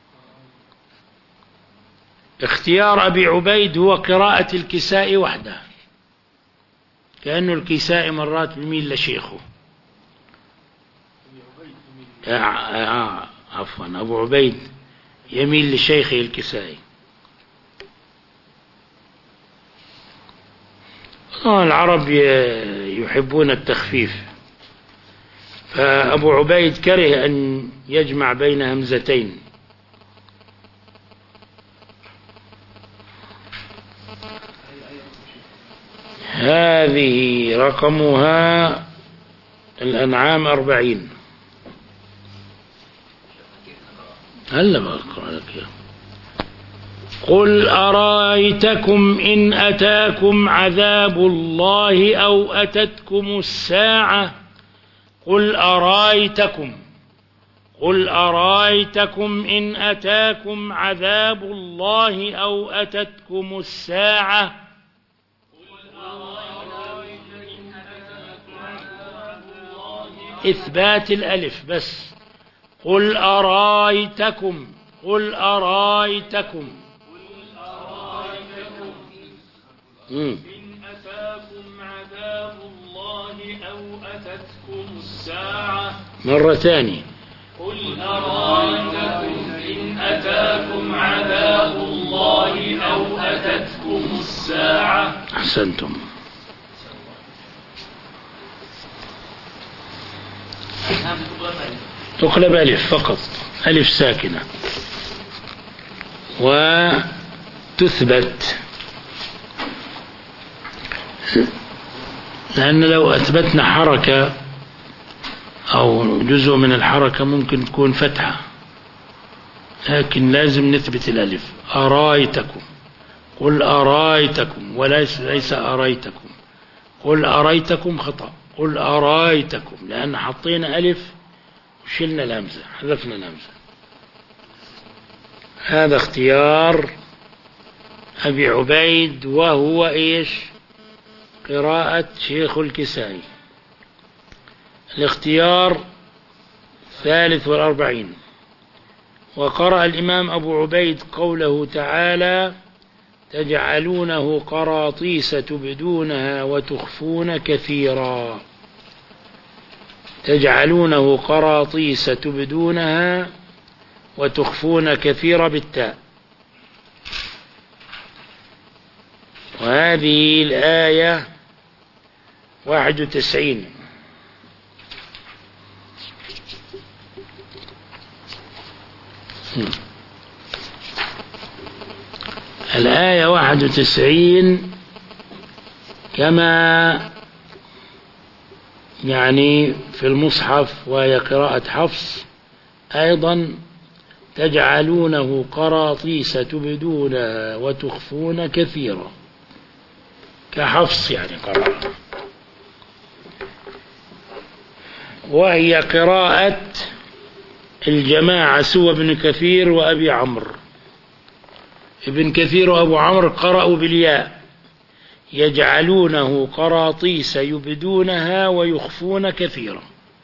اختيار أبي عبيد هو قراءة الكساء وحده، كأنه الكساء مرات بيميل لشيخه. آه آه عفوا أبو عبيد يميل لشيخه الكسائي. العرب يحبون التخفيف، فأبو عبيد كره أن يجمع بين همزتين. هذه رقمها الأنعام أربعين. هلا بقرأ لك يا قل أرأيتكم إن أتاكم عذاب الله أو أتتكم الساعة. قل أرأيتكم، قل أرأيتكم إن أتاكم عذاب الله أو أتتكم الساعة. إثبات الألف بس. قل أرأيتكم، قل أرأيتكم إن أتاكم عذاب الله أو أتتكم الساعة. مرة ثانية. قل أرأيتكم إن أتاكم عذاب الله أو أتتكم الساعة. أحسنتم. تقلب ألف فقط، ألف ساكنة وتثبت، لأن لو أثبتنا حركة أو جزء من الحركة ممكن تكون فتحة، لكن لازم نثبت الألف. أرأيتكم، قل أرأيتكم وليس ليس أرأيتكم. قل أرأيتكم خطأ، قل أرأيتكم، لأن حطينا ألف وشلنا الهمزة، حذفنا الهمزة. هذا اختيار أبي عبيد، وهو إيش؟ قراءة شيخ الكسائي. الاختيار الثالث والأربعين. وقرأ الإمام أبو عبيد قوله تعالى: تجعلونه قراطيس تبدونها وتخفون كثيرا. تجعلونه قراطيس تبدونها وتخفون كثيرا بالتاء. وهذه الآية واحد وتسعين. الآية واحد وتسعين كما يعني في المصحف، وهي قراءة حفص أيضا: تجعلونه قراطيس تبدونها وتخفون كثيرا، كحفص يعني قراءة. وهي قراءة الجماعة سوى بن كثير وأبي عمرو. ابن كثير وأبو عمرو قرأوا بالياء: يجعلونه قراطيس يبدونها ويخفون كثيرا.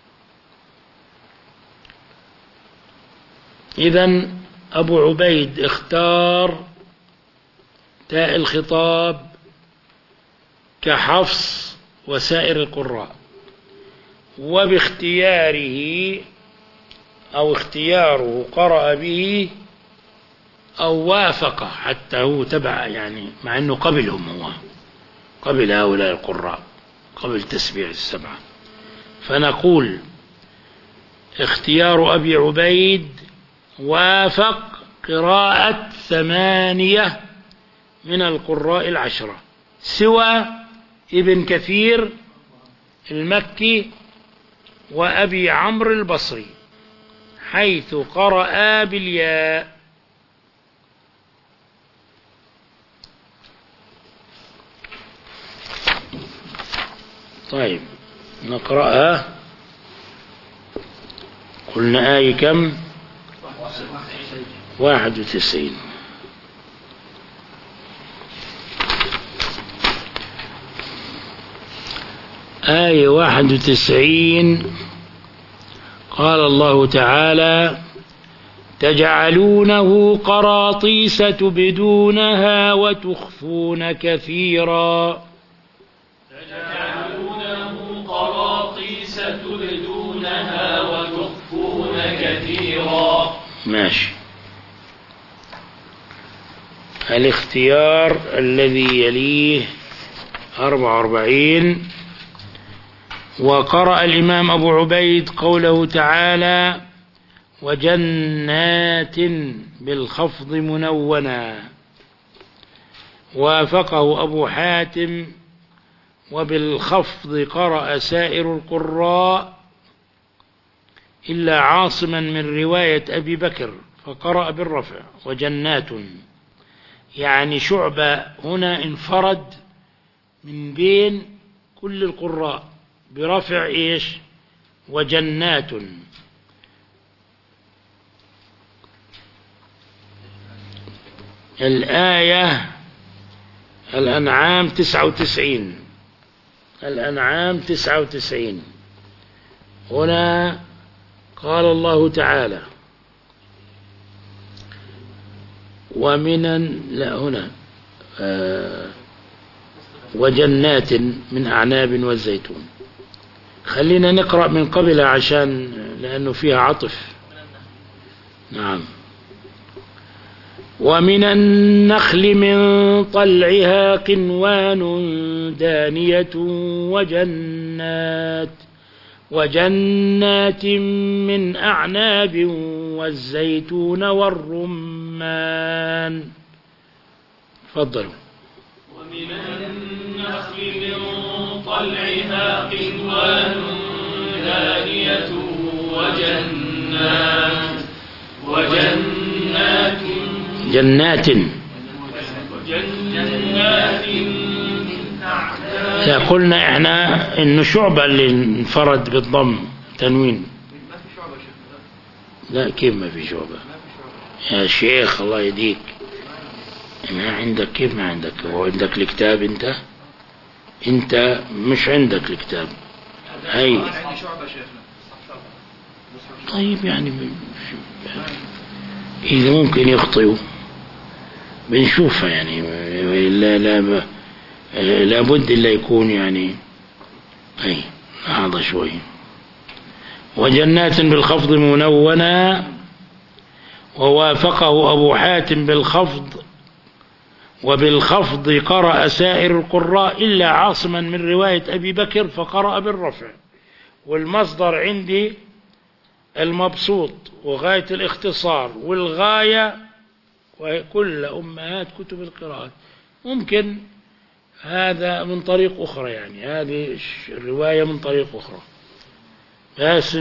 إذن أبو عبيد اختار تاء الخطاب كحفص وسائر القراء، وباختياره أو اختياره قرأ به أو وافق، حتى هو تبع يعني، مع أنه قبلهم، هو قبل هؤلاء القراء قبل تسبيع السبعة. فنقول اختيار أبي عبيد وافق قراءة ثمانية من القراء العشرة سوى ابن كثير المكي وأبي عمرو البصري، حيث قرأ بالياء. طيب نقرأها. قلنا آية كم؟ واحد وتسعين. آية واحد وتسعين قال الله تعالى: تجعلونه قراطيس تبدونها وتخفون كثيرا. تجعلونه قراطيس تبدونها وتخفون كثيرا. ماشي. الاختيار الذي يليه أربعة وأربعين. وقرأ الإمام أبو عبيد قوله تعالى: وجنات بالخفض منونا. وافقه أبو حاتم، وبالخفض قرأ سائر القراء إلا عاصما من رواية أبي بكر فقرأ بالرفع وجنات. يعني شعبة هنا انفرد من بين كل القراء برفع إيش؟ وجنات. الآية الأنعام تسعة وتسعين. الأنعام تسعة وتسعين. هنا قال الله تعالى: ومن لا هنا آه وجنات من أعناب والزيتون. خلينا نقرأ من قبلها عشان لأنه فيها عطف. نعم. ومن النخل من طلعها قنوان دانية وجنات وجنات من أعناب والزيتون والرمان. تفضلوا. ومن النخل من طلعها قنوان دانية وجنات وجنات جنات وجنات من أعناب. لا، قلنا احنا انه شعبة اللي انفرد بالضم تنوين. لا، كيف ما في شعبة يا شيخ؟ الله يهديك. ما عندك، كيف ما عندك؟ هو عندك الكتاب؟ انت انت مش عندك الكتاب. هي طيب يعني اذا ممكن يخطئوا بنشوفها يعني. لا لا لابد الا يكون يعني. اي هذا شوي. وجنات بالخفض منونا. ووافقه أبو حاتم بالخفض، وبالخفض قرأ سائر القراء إلا عاصما من رواية أبي بكر فقرأ بالرفع. والمصدر عندي المبسوط وغاية الاختصار والغاية وكل أمهات كتب القراءات. ممكن هذا من طريق أخرى، يعني هذه الرواية من طريق أخرى بس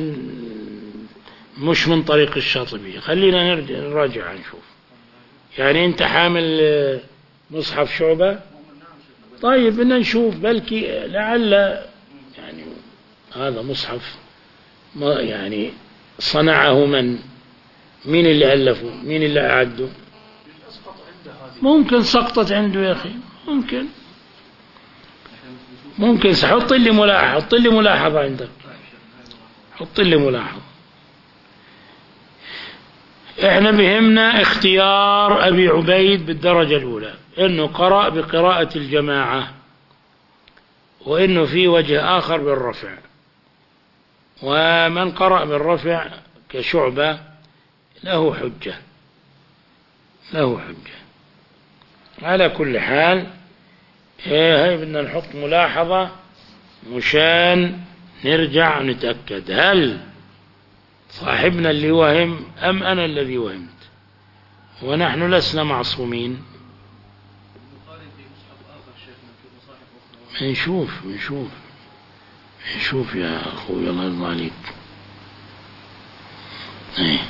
مش من طريق الشاطبي. خلينا نرجع نراجع نشوف. يعني أنت حامل مصحف شعبة؟ طيب بدنا نشوف، بلكي لعل يعني هذا مصحف ما يعني صنعه من مين اللي ألفه؟ مين اللي أعده؟ ممكن سقطت عنده يا أخي، ممكن ممكن حط لي ملاحظة، حط لي ملاحظة عندك، حط لي ملاحظة. احنا بهمنا اختيار أبي عبيد بالدرجة الأولى، انه قرأ بقراءة الجماعة، وانه في وجه آخر بالرفع. ومن قرأ بالرفع كشعبة له حجة له حجة. على كل حال هاي بدنا نحط ملاحظة مشان نرجع نتأكد هل صاحبنا اللي وهم أم أنا الذي وهمت، ونحن لسنا معصومين. نشوف نشوف نشوف يا أخوي الله يرضى عليك. ايه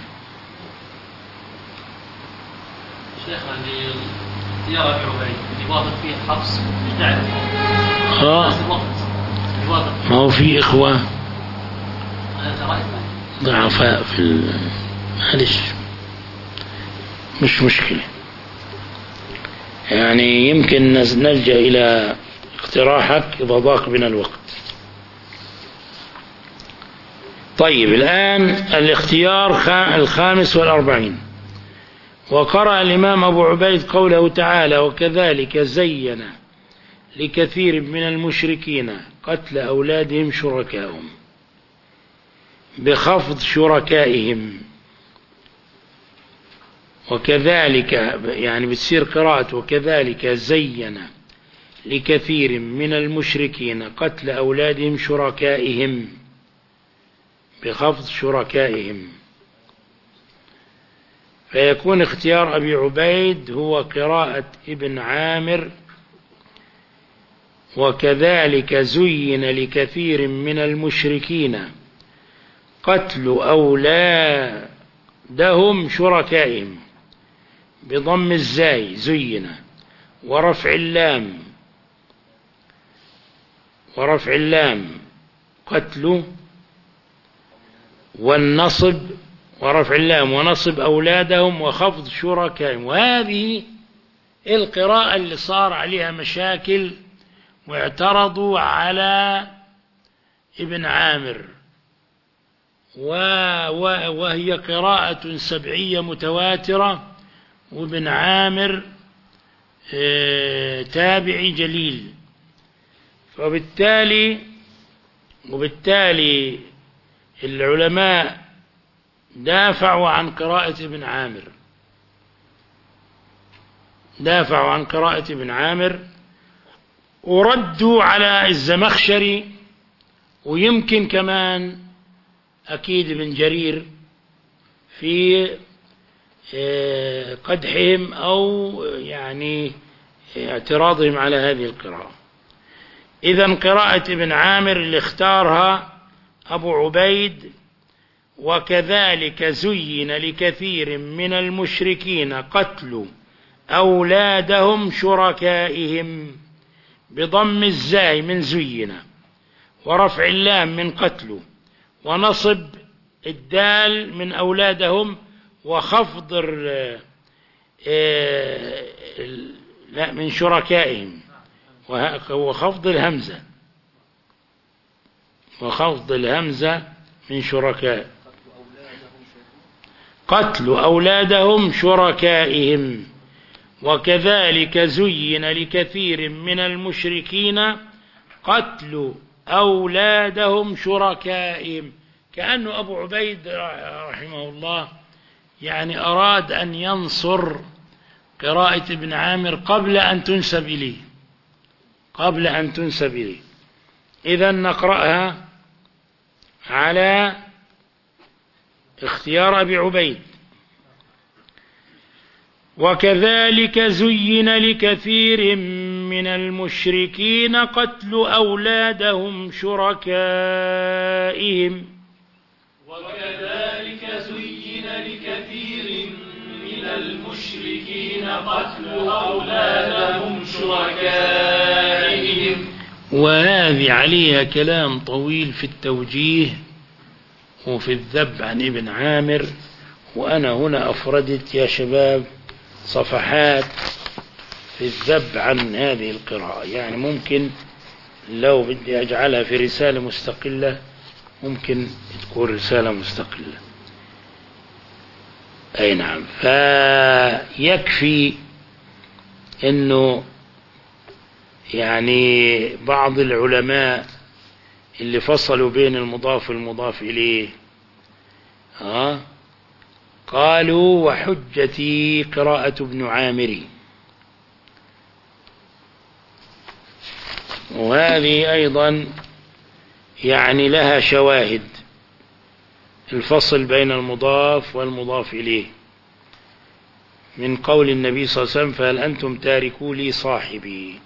شيخنا اللي يرى عبيد اللي وافق فيه حفص تعرف اه ما هو في إخوة ضعفاء في معلش مش مشكلة، يعني يمكن نلجأ إلى اقتراحك إذا ضاق بنا الوقت. طيب الآن الاختيار الخامس والأربعين. وقرأ الإمام أبو عبيد قوله تعالى وكذلك زين لكثير من المشركين قتل أولادهم شركائهم بخفض شركائهم. وكذلك يعني بتصير قراءة وكذلك زين لكثير من المشركين قتل أولادهم شركائهم بخفض شركائهم، فيكون اختيار أبي عبيد هو قراءة ابن عامر وكذلك زين لكثير من المشركين قتل أولادهم شركائهم بضم الزاي زين ورفع اللام ورفع اللام قتل والنصب ورفع اللام ونصب أولادهم وخفض شركائهم. وهذه القراءة اللي صار عليها مشاكل واعترضوا على ابن عامر، وهي قراءة سبعية متواترة، وابن عامر تابعي جليل، وبالتالي وبالتالي العلماء دافعوا عن قراءة ابن عامر دافعوا عن قراءة ابن عامر وردوا على الزمخشري، ويمكن كمان أكيد ابن جرير في قدحهم أو يعني اعتراضهم على هذه القراءة. إذن قراءة ابن عامر اللي اختارها أبو عبيد وكذلك زين لكثير من المشركين قتل أولادهم شركائهم بضم الزاي من زين ورفع اللام من قتل ونصب الدال من أولادهم وخفض لا من شركائهم وخفض الهمزة وخفض الهمزة من شركاء قتل أولادهم شركائهم وكذلك زين لكثير من المشركين قتل أولادهم شركائهم. كأنه أبو عبيد رحمه الله يعني أراد أن ينصر قراءة ابن عامر قبل أن تنسب إليه قبل أن تنسب إليه. إذن نقرأها على اختيار أبي عبيد. وكذلك زين لكثير من المشركين قتل أولادهم شركائهم وكذلك زين لكثير من المشركين قتل أولادهم شركائهم. وهذه عليها كلام طويل في التوجيه وفي الذب عن ابن عامر، وأنا هنا أفردت يا شباب صفحات في الذب عن هذه القراءة. يعني ممكن لو بدي أجعلها في رسالة مستقلة ممكن تكون رسالة مستقلة. أي نعم. فيكفي أنه يعني بعض العلماء اللي فصلوا بين المضاف والمضاف إليه. ها قالوا وحجتي قراءة ابن عامر، وهذه أيضا يعني لها شواهد، الفصل بين المضاف والمضاف إليه، من قول النبي صلى الله عليه وسلم فهل أنتم تاركوا لي صاحبي.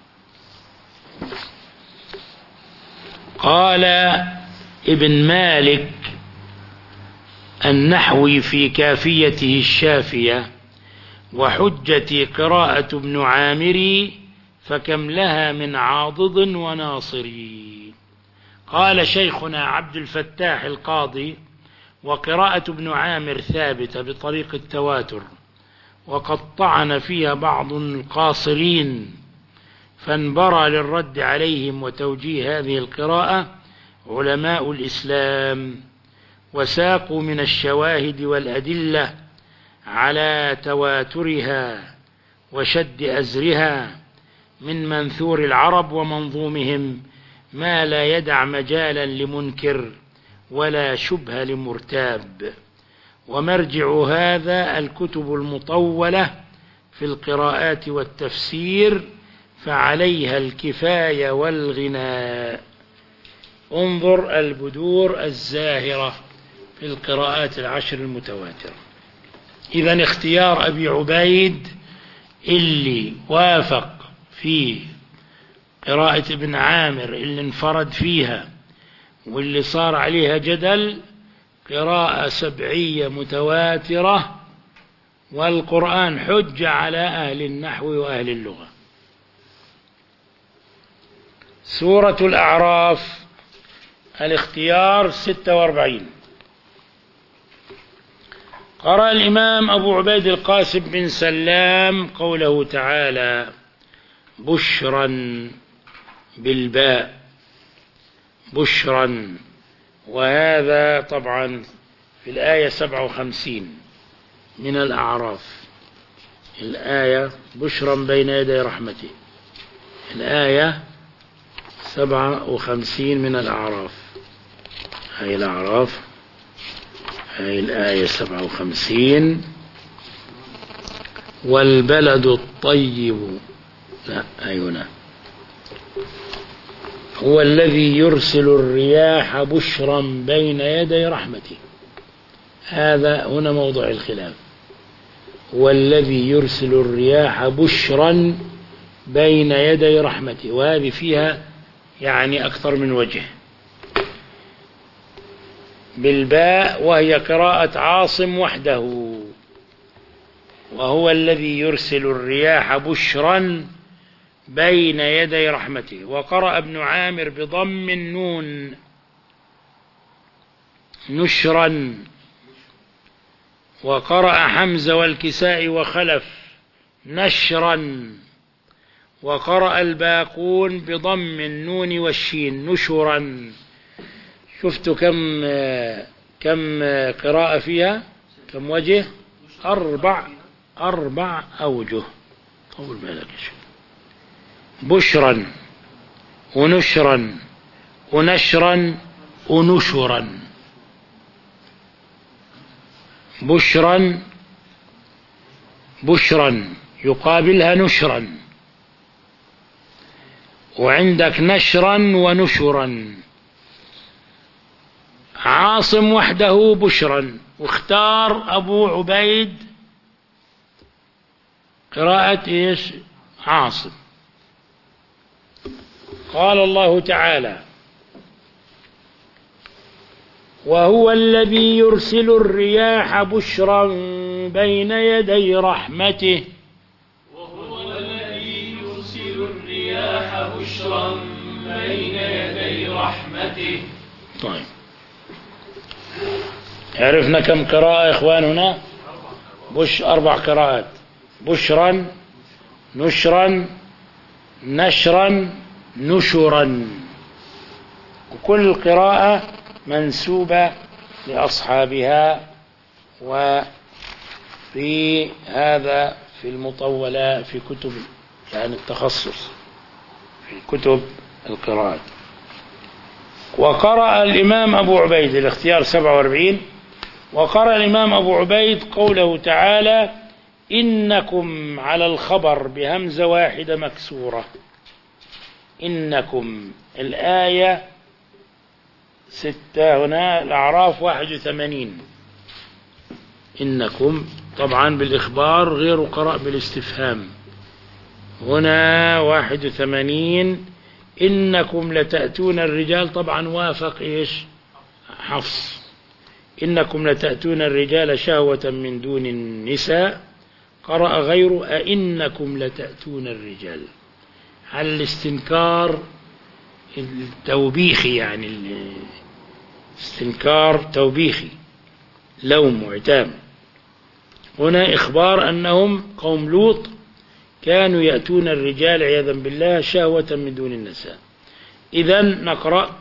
قال ابن مالك النحوي في كافيته الشافية وحجتي قراءة ابن عامري فكم لها من عاضد وناصري. قال شيخنا عبد الفتاح القاضي وقراءة ابن عامر ثابتة بطريق التواتر، وقد طعن فيها بعض القاصرين، فانبرى للرد عليهم وتوجيه هذه القراءة علماء الإسلام، وساقوا من الشواهد والأدلة على تواترها وشد أزرها من منثور العرب ومنظومهم ما لا يدع مجالا لمنكر ولا شبه لمرتاب. ومرجع هذا الكتب المطولة في القراءات والتفسير، فعليها الكفاية والغناء. انظر البدور الزاهرة في القراءات العشر المتواترة. إذن اختيار أبي عبيد اللي وافق في قراءة ابن عامر اللي انفرد فيها واللي صار عليها جدل، قراءة سبعية متواترة، والقرآن حجة على أهل النحو وأهل اللغة. سورة الأعراف الاختيار ستة وأربعين. قرأ الإمام أبو عبيد القاسم بن سلام قوله تعالى بشرا بالباء، بشرا، وهذا طبعا في الآية سبعة وخمسين من الأعراف. الآية بشرا بين يدي رحمته، الآية سبعة وخمسين من الأعراف. هاي الأعراف، هاي الآية سبعة وخمسين. والبلد الطيب، لا أيونا، هو الذي يرسل الرياح بشرا بين يدي رحمته. هذا هنا موضوع الخلاف، هو الذي يرسل الرياح بشرا بين يدي رحمته، وهذه فيها يعني أكثر من وجه بالباء، وهي قراءة عاصم وحده، وهو الذي يرسل الرياح بشرا بين يدي رحمته. وقرأ ابن عامر بضم النون نشرا، وقرأ حمزة والكساء وخلف نشرا، وقرأ الباقون بضم النون والشين نشرا. شفتوا كم كم قراءة فيها، كم وجه؟ أربع أربع أوجه. طول بالك يا شيخ. بشرا ونشرا ونشرا ونشرا. بشرا بشرا يقابلها نشرا، وعندك نشرا ونشرا. عاصم وحده بشرا، واختار أبو عبيد قراءة إيش؟ عاصم. قال الله تعالى وهو الذي يرسل الرياح بشرا بين يدي رحمته. وهو الذي يرسل الرياح بشرا بين يدي رحمته. طيب، عرفنا كم قراءة يا إخوان هنا؟ بش أربع قراءات: بشرا، نشرا، نشرا، نشرا، وكل قراءة منسوبة لأصحابها. وفي هذا في المطولة في كتب يعني التخصص في كتب القراءات. وقرأ الإمام أبو عبيد الاختيار سبعة وأربعين. وقرأ الإمام أبو عبيد قوله تعالى إنكم على الخبر بهمزة واحدة مكسورة. إنكم الآية ستة، هنا الأعراف واحد وثمانين. إنكم طبعا بالإخبار غير قرأ بالاستفهام. هنا واحد وثمانين إنكم لتأتون الرجال، طبعا وافق إيش حفص. إنكم لتأتون الرجال شهوة من دون النساء. قرأ غيره أئنكم لتأتون الرجال، على الاستنكار التوبيخي، يعني الاستنكار توبيخي لوم وعتام. هنا إخبار أنهم قوم لوط كانوا يأتون الرجال عياذا بالله شهوة من دون النساء. إذن نقرأ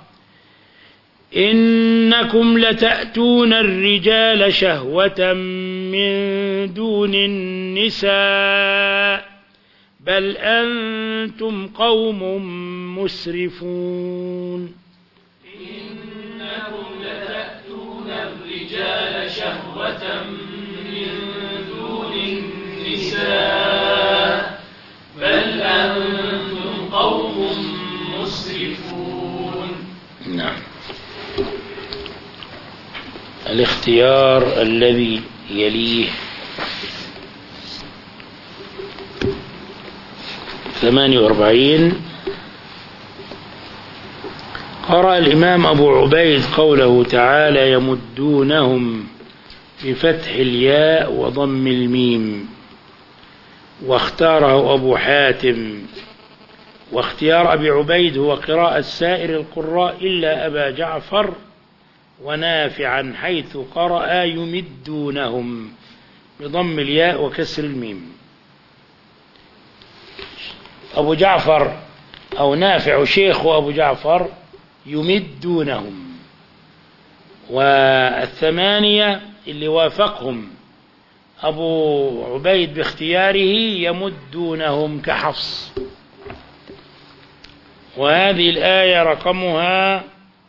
إنكم لتأتون الرجال شهوة من دون النساء بل أنتم قوم مسرفون. إنكم لتأتون الرجال شهوة من دون النساء بل أنتم قوم مسرفون. نعم. الاختيار الذي يليه ثمانية وأربعين. قرأ الإمام أبو عبيد قوله تعالى يمدونهم بفتح الياء وضم الميم، واختاره أبو حاتم. واختيار أبي عبيد هو قراءة سائر القراء إلا أبا جعفر ونافعا، حيث قرأ يمدونهم بضم الياء وكسر الميم. أبو جعفر أو نافع شيخ أبو جعفر يمدونهم، والثمانية اللي وافقهم أبو عبيد باختياره يمدونهم كحفص. وهذه الآية رقمها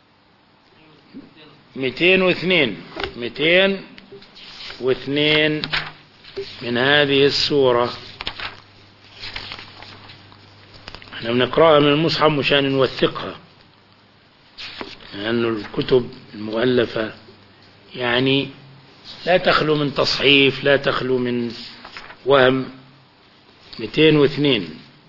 مئتين واثنين مئتين واثنين من هذه السورة. احنا بنقرأها من المصحف مشان نوثقها، لأن الكتب المؤلفة يعني لا تخلو من تصحيف، لا تخلو من وهم. مئتين واثنين.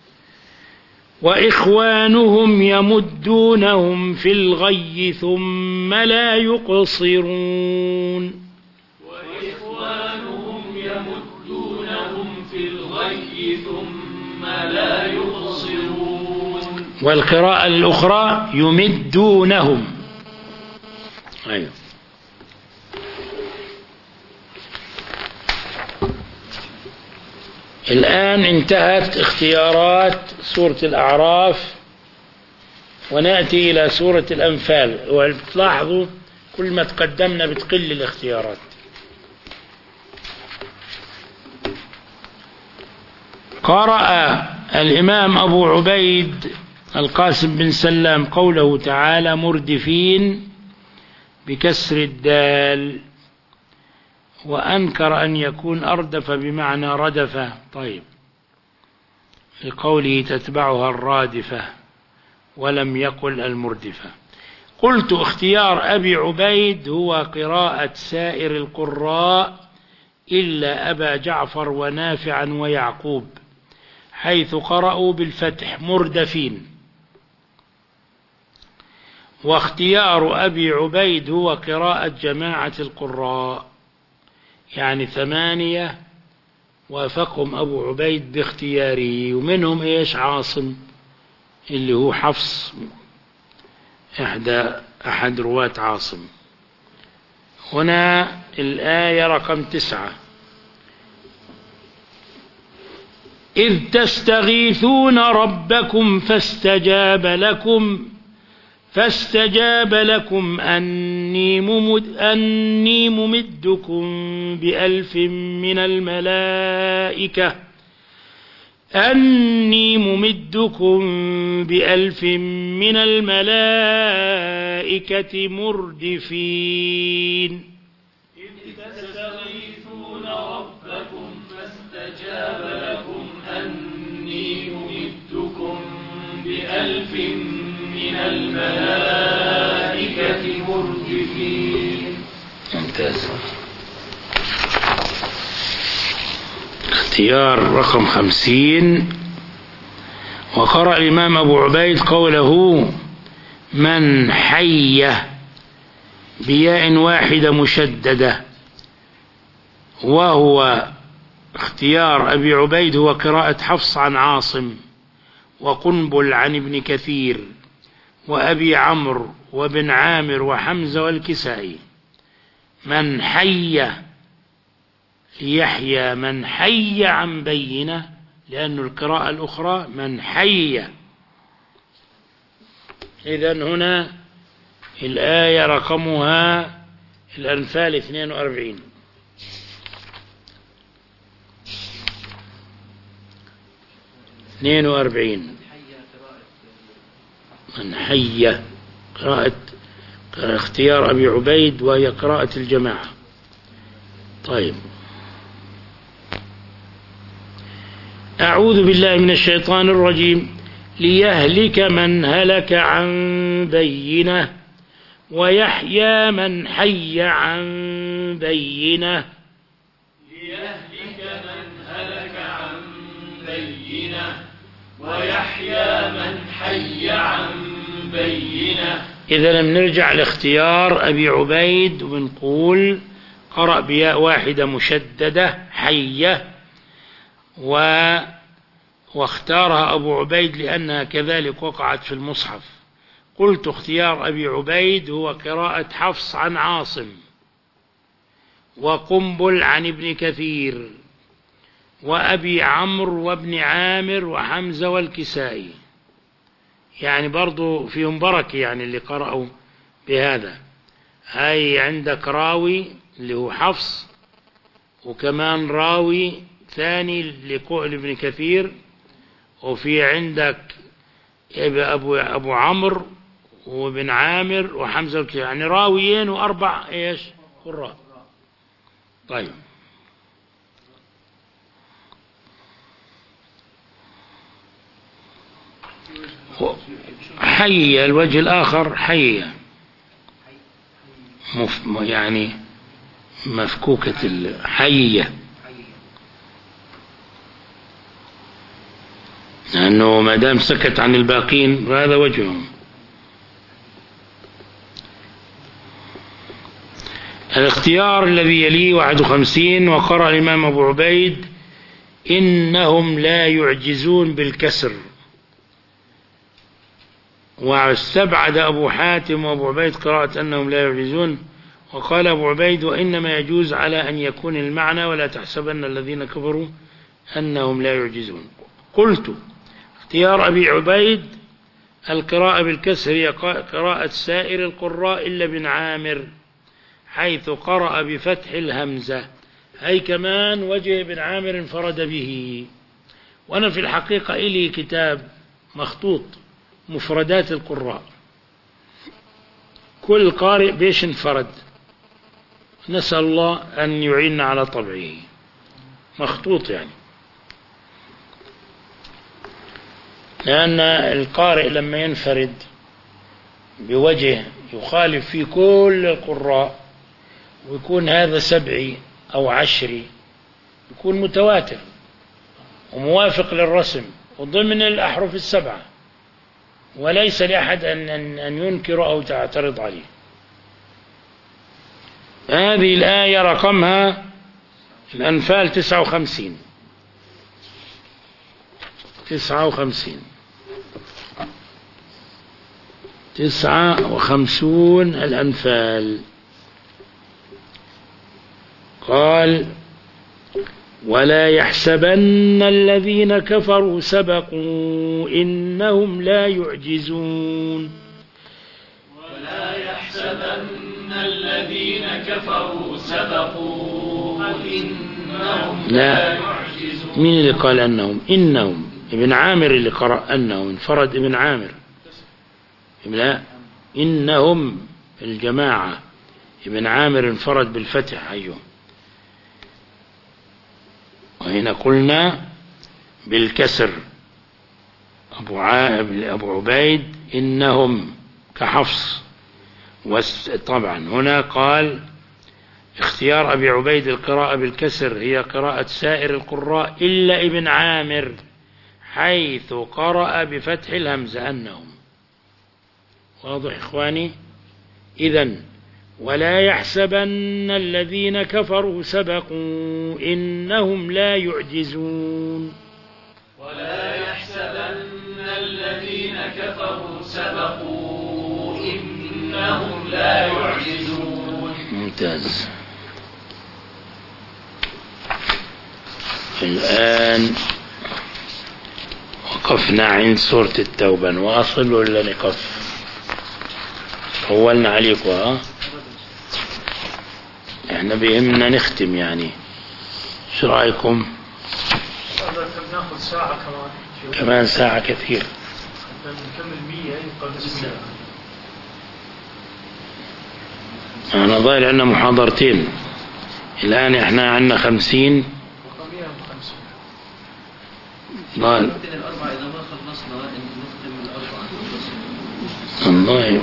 وإخوانهم يمدونهم في الغي ثم لا يقصرون. وإخوانهم يمدونهم في الغي ثم لا يقصرون. والقراءة الأخرى يمدونهم. أيوه. الآن انتهت اختيارات سورة الأعراف، ونأتي إلى سورة الأنفال. وتلاحظوا كل ما تقدمنا بتقل الاختيارات. قرأ الإمام أبو عبيد القاسم بن سلام قوله تعالى مردفين بكسر الدال، وأنكر أن يكون أردف بمعنى ردفة. طيب، لقوله تتبعها الرادفة ولم يقل المردفة. قلت اختيار أبي عبيد هو قراءة سائر القراء إلا أبا جعفر ونافعا ويعقوب، حيث قرأوا بالفتح مردفين. واختيار أبي عبيد هو قراءة جماعة القراء، يعني ثمانية وافقهم أبو عبيد باختياره، ومنهم إيش عاصم اللي هو حفص إحدى أحد رواة عاصم. هنا الآية رقم تسعة. إذ تستغيثون ربكم فاستجاب لكم فاستجاب لكم أني, ممد أني ممدكم بألف من الملائكة أني ممدكم بألف من الملائكة مردفين إذ تستغيثون ربكم فاستجاب لكم أني ممدكم بألف من الملائكة مردفين. ممتاز. اختيار رقم خمسين. وقرأ الإمام أبو عبيد قوله من حي بياء واحدة مشددة، وهو اختيار أبي عبيد هو قراءة حفص عن عاصم وقنبل عن ابن كثير وأبي عمرو وابن عامر وحمزة والكسائي. من حي ليحيى من حي عن بينة، لأن القراءة الأخرى من حي. إذن هنا الآية رقمها الأنفال اثنين وأربعين. اثنين وأربعين من حي قراءة اختيار أبي عبيد وهي قراءة الجماعة. طيب. أعوذ بالله من الشيطان الرجيم. ليهلك من هلك عن بينة ويحيى من حي عن بينة. ليهلك من هلك عن بينة ويحيى من حي عن بينة. إذا لم نرجع لاختيار أبي عبيد ونقول قرأ بياء واحدة مشددة حية، و واختارها أبو عبيد لأنها كذلك وقعت في المصحف. قلت اختيار أبي عبيد هو قراءة حفص عن عاصم وقنبل عن ابن كثير وأبي عمرو وابن عامر وحمزة والكسائي، يعني برضو فيهم بركة يعني اللي قرأوا بهذا. هاي عندك راوي اللي هو حفص، وكمان راوي ثاني لقول ابن كثير، وفي عندك أبو, أبو عمرو وابن عامر وحمزة والكسائي، يعني راويين وأربع إيش قراء. طيب. حي الوجه الآخر حي مف يعني مفكوكة الحية، لأنه ما دام سكت عن الباقين هذا وجههم. الاختيار الذي يليه واحد وخمسين. وقرأ الإمام أبو عبيد إنهم لا يعجزون بالكسر، واستبعد أبو حاتم وأبو عبيد قراءة أنهم لا يعجزون. وقال أبو عبيد وإنما يجوز على أن يكون المعنى ولا تحسبن الذين كفروا أنهم لا يعجزون. قلت اختيار أبي عبيد القراءة بالكسر هي قراءة سائر القراء إلا بن عامر، حيث قرأ بفتح الهمزة، أي كمان وجه بن عامر انفرد به. وأنا في الحقيقة إلي كتاب مخطوط مفردات القراء، كل قارئ بيش انفرد، نسأل الله أن يعيننا على طبعه، مخطوط يعني. لأن القارئ لما ينفرد بوجه يخالف في كل القراء ويكون هذا سبعي أو عشري يكون متواتر وموافق للرسم وضمن الأحرف السبعة، وليس لأحد أن, أن ينكر أو تعترض عليه. هذه الآية رقمها الأنفال تسعة وخمسين تسعة وخمسين تسعة وخمسون الأنفال. قال ولا يحسبن الذين كفروا سبقوا إنهم لا يعجزون. ولا يحسبن الذين كفروا سبقوا إنهم لا يعجزون. يعجزون. مين اللي قال أنهم؟ إنهم. ابن عامر اللي قرأ أنهم، انفرد ابن عامر. لا، إنهم الجماعة. ابن عامر انفرد بالفتح. أيوه. وهنا قلنا بالكسر. أبو أبو عبيد إنهم كحفص. طبعا هنا قال اختيار أبي عبيد القراءة بالكسر هي قراءة سائر القراء إلا ابن عامر، حيث قرأ بفتح الهمزة أنهم. واضح إخواني؟ إذن ولا يحسبن الذين كفروا سبقوا إنهم لا يعجزون. ولا يحسبن الذين كفروا سبقوا إنهم لا يعجزون. ممتاز. الآن وقفنا عند سورة التوبة. نواصل ولا نقف؟ طولنا عليكم. ها احنا بيهمنا نختم يعني. شو رأيكم؟ ناخذ ساعة كمان. كمان ساعة كثير. نكمل مية قبل الساعة. أنا ضايل عندنا محاضرتين الآن. إحنا عندنا خمسين. ضايل. الله.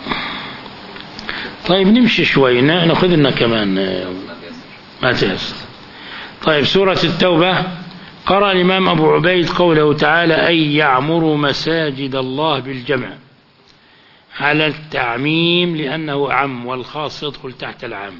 طيب نمشي شوي نأخذ لنا كمان ما تيسر. طيب سورة التوبة. قرأ الإمام أبو عبيد قوله تعالى أي يعمر مساجد الله بالجمع على التعميم لأنه عم والخاص يدخل تحت العام.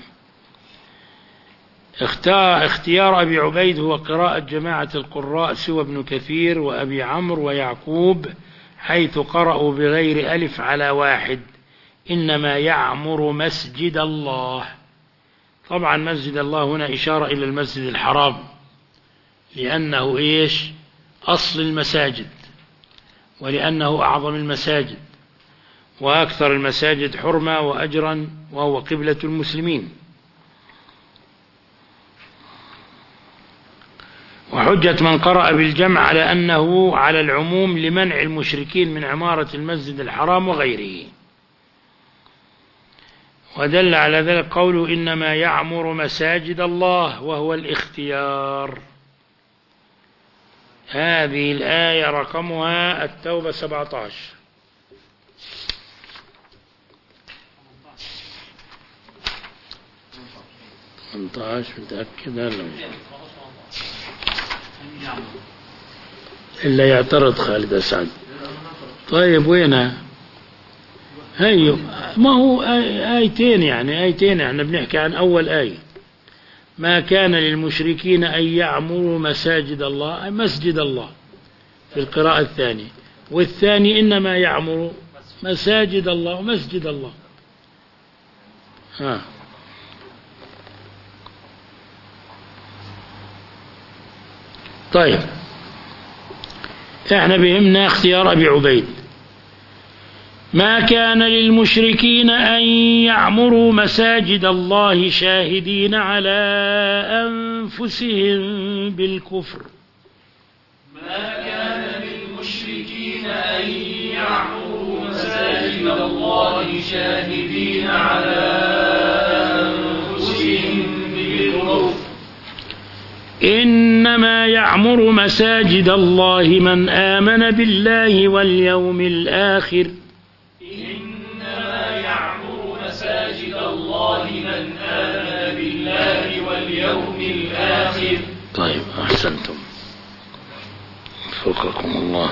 اختيار أبي عبيد هو قراءة جماعة القراء سوى ابن كثير وأبي عمرو ويعقوب، حيث قرأوا بغير ألف على واحد إنما يعمر مسجد الله. طبعا مسجد الله هنا إشارة إلى المسجد الحرام، لأنه إيش؟ أصل المساجد، ولأنه أعظم المساجد وأكثر المساجد حرمة وأجرا، وهو قبلة المسلمين. وحجة من قرأ بالجمع على أنه على العموم لمنع المشركين من عمارة المسجد الحرام وغيره. ودل على ذلك قوله إنما يعمر مساجد الله وهو الاختيار. هذه الآية رقمها التوبة سبعة عشر. ثمانية عشر متأكد هلا إلا يعترض خالد أسعد. طيب وينها؟ هي ما هو آيتين يعني آيتين. احنا بنحكي عن أول آية ما كان للمشركين أن يعمروا مساجد الله، مسجد الله في القراءة الثانية، والثاني إنما يعمر مساجد الله ومسجد الله. ها طيب احنا بهمنا اختيار أبي عبيد. ما كان للمشركين أن يعمروا مساجد الله شاهدين على أنفسهم بالكفر. ما كان للمشركين أن يعمروا مساجد الله شاهدين على أنفسهم بالكفر. إنما يعمر مساجد الله من آمن بالله واليوم الآخر. إنما يعمر مساجد الله من آمن بالله واليوم الآخر. طيب أحسنتم وفقكم الله.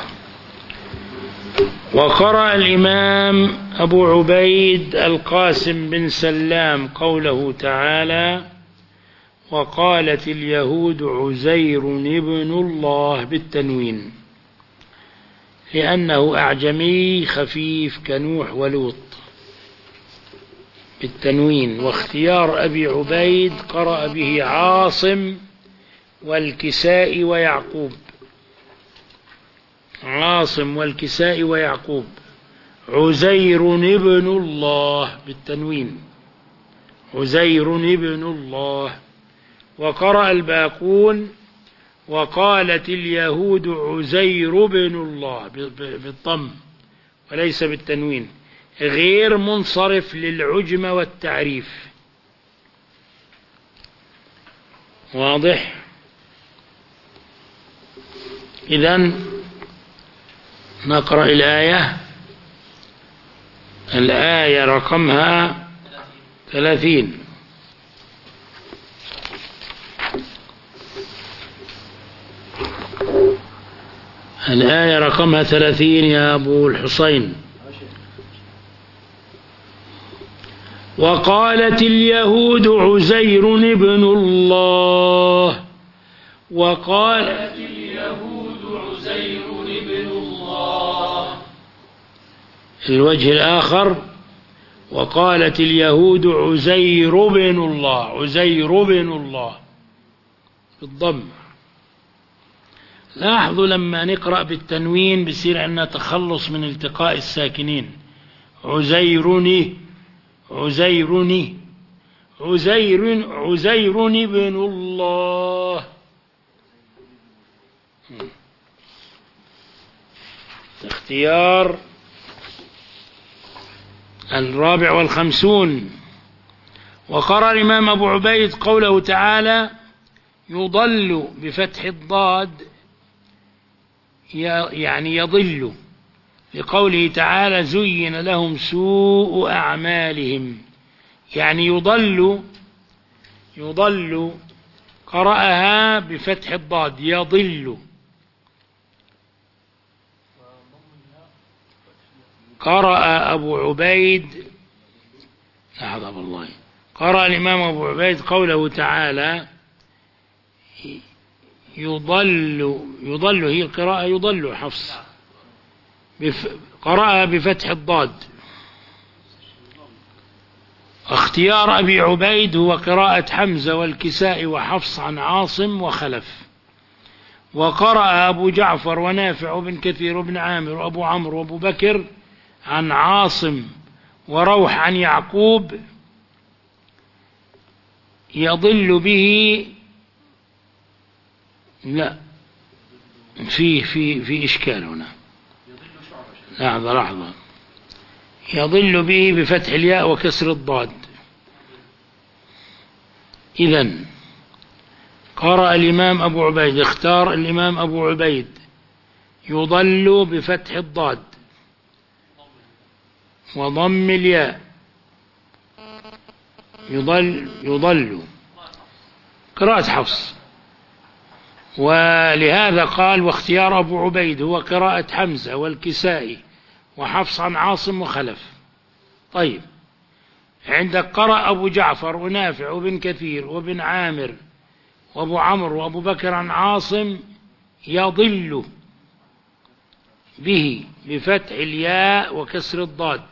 وقرأ الإمام أبو عبيد القاسم بن سلام قوله تعالى وقالت اليهود عزير ابن الله بالتنوين لأنه أعجمي خفيف كنوح ولوط بالتنوين. واختيار أبي عبيد قرأ به عاصم والكسائي ويعقوب. عاصم والكسائي ويعقوب عزير ابن الله بالتنوين، عزير ابن الله. وقرأ الباقون وقالت اليهود عزير بن الله بالضم وليس بالتنوين، غير منصرف للعجم والتعريف. واضح؟ إذن نقرأ الآية. الآية رقمها ثلاثين. الآية رقمها ثلاثين يا أبو الحسين. وقالت اليهود عزير ابن الله. وقالت اليهود عزير ابن الله. الوجه الآخر وقالت اليهود عزير بن الله، عزير بن الله بالضم. لاحظوا لما نقرأ بالتنوين بصير عندنا تخلص من التقاء الساكنين. عزيرني عزيرني عزير عزير بن الله. اختيار الرابع والخمسون. وقرأ الإمام أبو عبيد قوله تعالى يضل بفتح الضاد، يعني يضل، لقوله تعالى زين لهم سوء أعمالهم، يعني يضل يضل قرأها بفتح الضاد يضل. قرأ أبو عبيد لحظة والله قرأ الإمام أبو عبيد قوله تعالى يضل يضل، هي القراءة يضل حفص، قرأها بفتح الضاد. اختيار أبي عبيد هو قراءة حمزة والكساء وحفص عن عاصم وخلف. وقرأ أبو جعفر ونافع بن كثير وابن عامر وأبو عمرو وأبو بكر عن عاصم وروح عن يعقوب يضل به. لا، في في في إشكال هنا. لحظة لحظة يضل به بفتح الياء وكسر الضاد. إذن قرأ الإمام أبو عبيد، اختار الإمام أبو عبيد يضل بفتح الضاد وضم الياء، يضل يضل قراءة حفص. ولهذا قال واختيار أبو عبيد هو قراءة حمزة والكسائي وحفص عن عاصم وخلف. طيب، عندك قرأ أبو جعفر ونافع وابن كثير وابن عامر وأبو عمرو وأبو بكر عن عاصم يضل به بفتح الياء وكسر الضاد.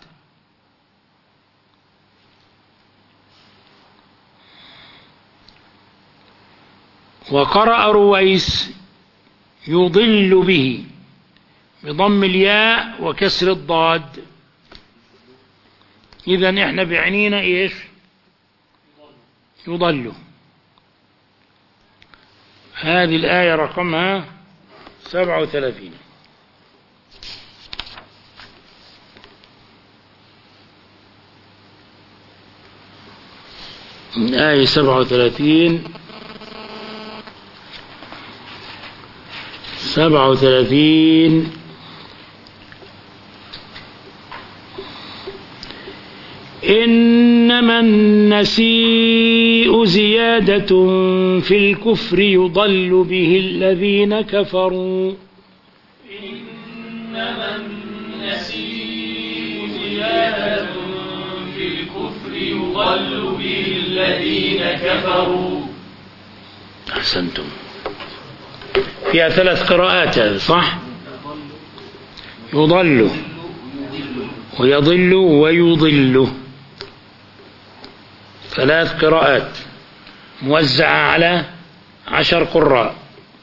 وقرأ رويس يضل به بضم الياء وكسر الضاد. إذن إحنا بعنينا إيش؟ يضل. هذه الآية رقمها سبعة وثلاثين. الآية سبعة وثلاثين سبعة وثلاثين. إنما النسيء زيادة في الكفر يضل به الذين كفروا. إنما النسيء زيادة في الكفر يضل به الذين كفروا. أحسنتم. فيها ثلاث قراءات هذا صح؟ يضل ويضل ويضل، ثلاث قراءات موزعة على عشر قراء.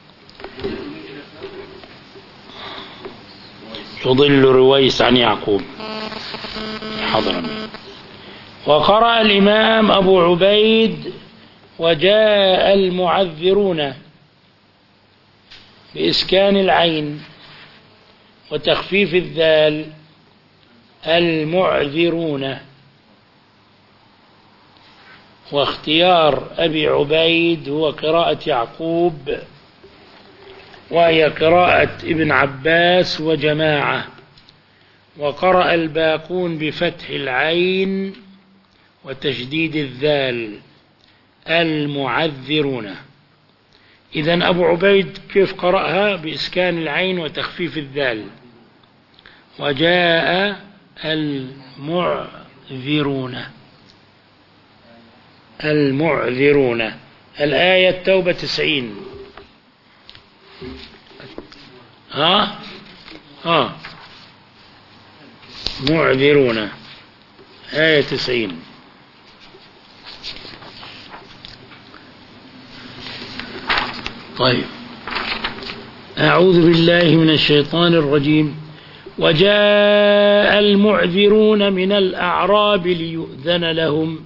يضل رويس عن يعقوب حضرمي. وقرأ الإمام أبو عبيد وجاء المعذرون بإسكان العين وتخفيف الذال المعذرون. واختيار أبي عبيد هو قراءة يعقوب، وهي قراءة ابن عباس وجماعة، وقرأ الباقون بفتح العين وتشديد الذال المعذرون. إذن أبو عبيد كيف قرأها؟ بإسكان العين وتخفيف الذال. وجاء المعذرون المعذرون. الآية التوبة تسعين. ها ها معذرون آية تسعين. طيب، أعوذ بالله من الشيطان الرجيم. وجاء المعذرون من الأعراب ليؤذن لهم.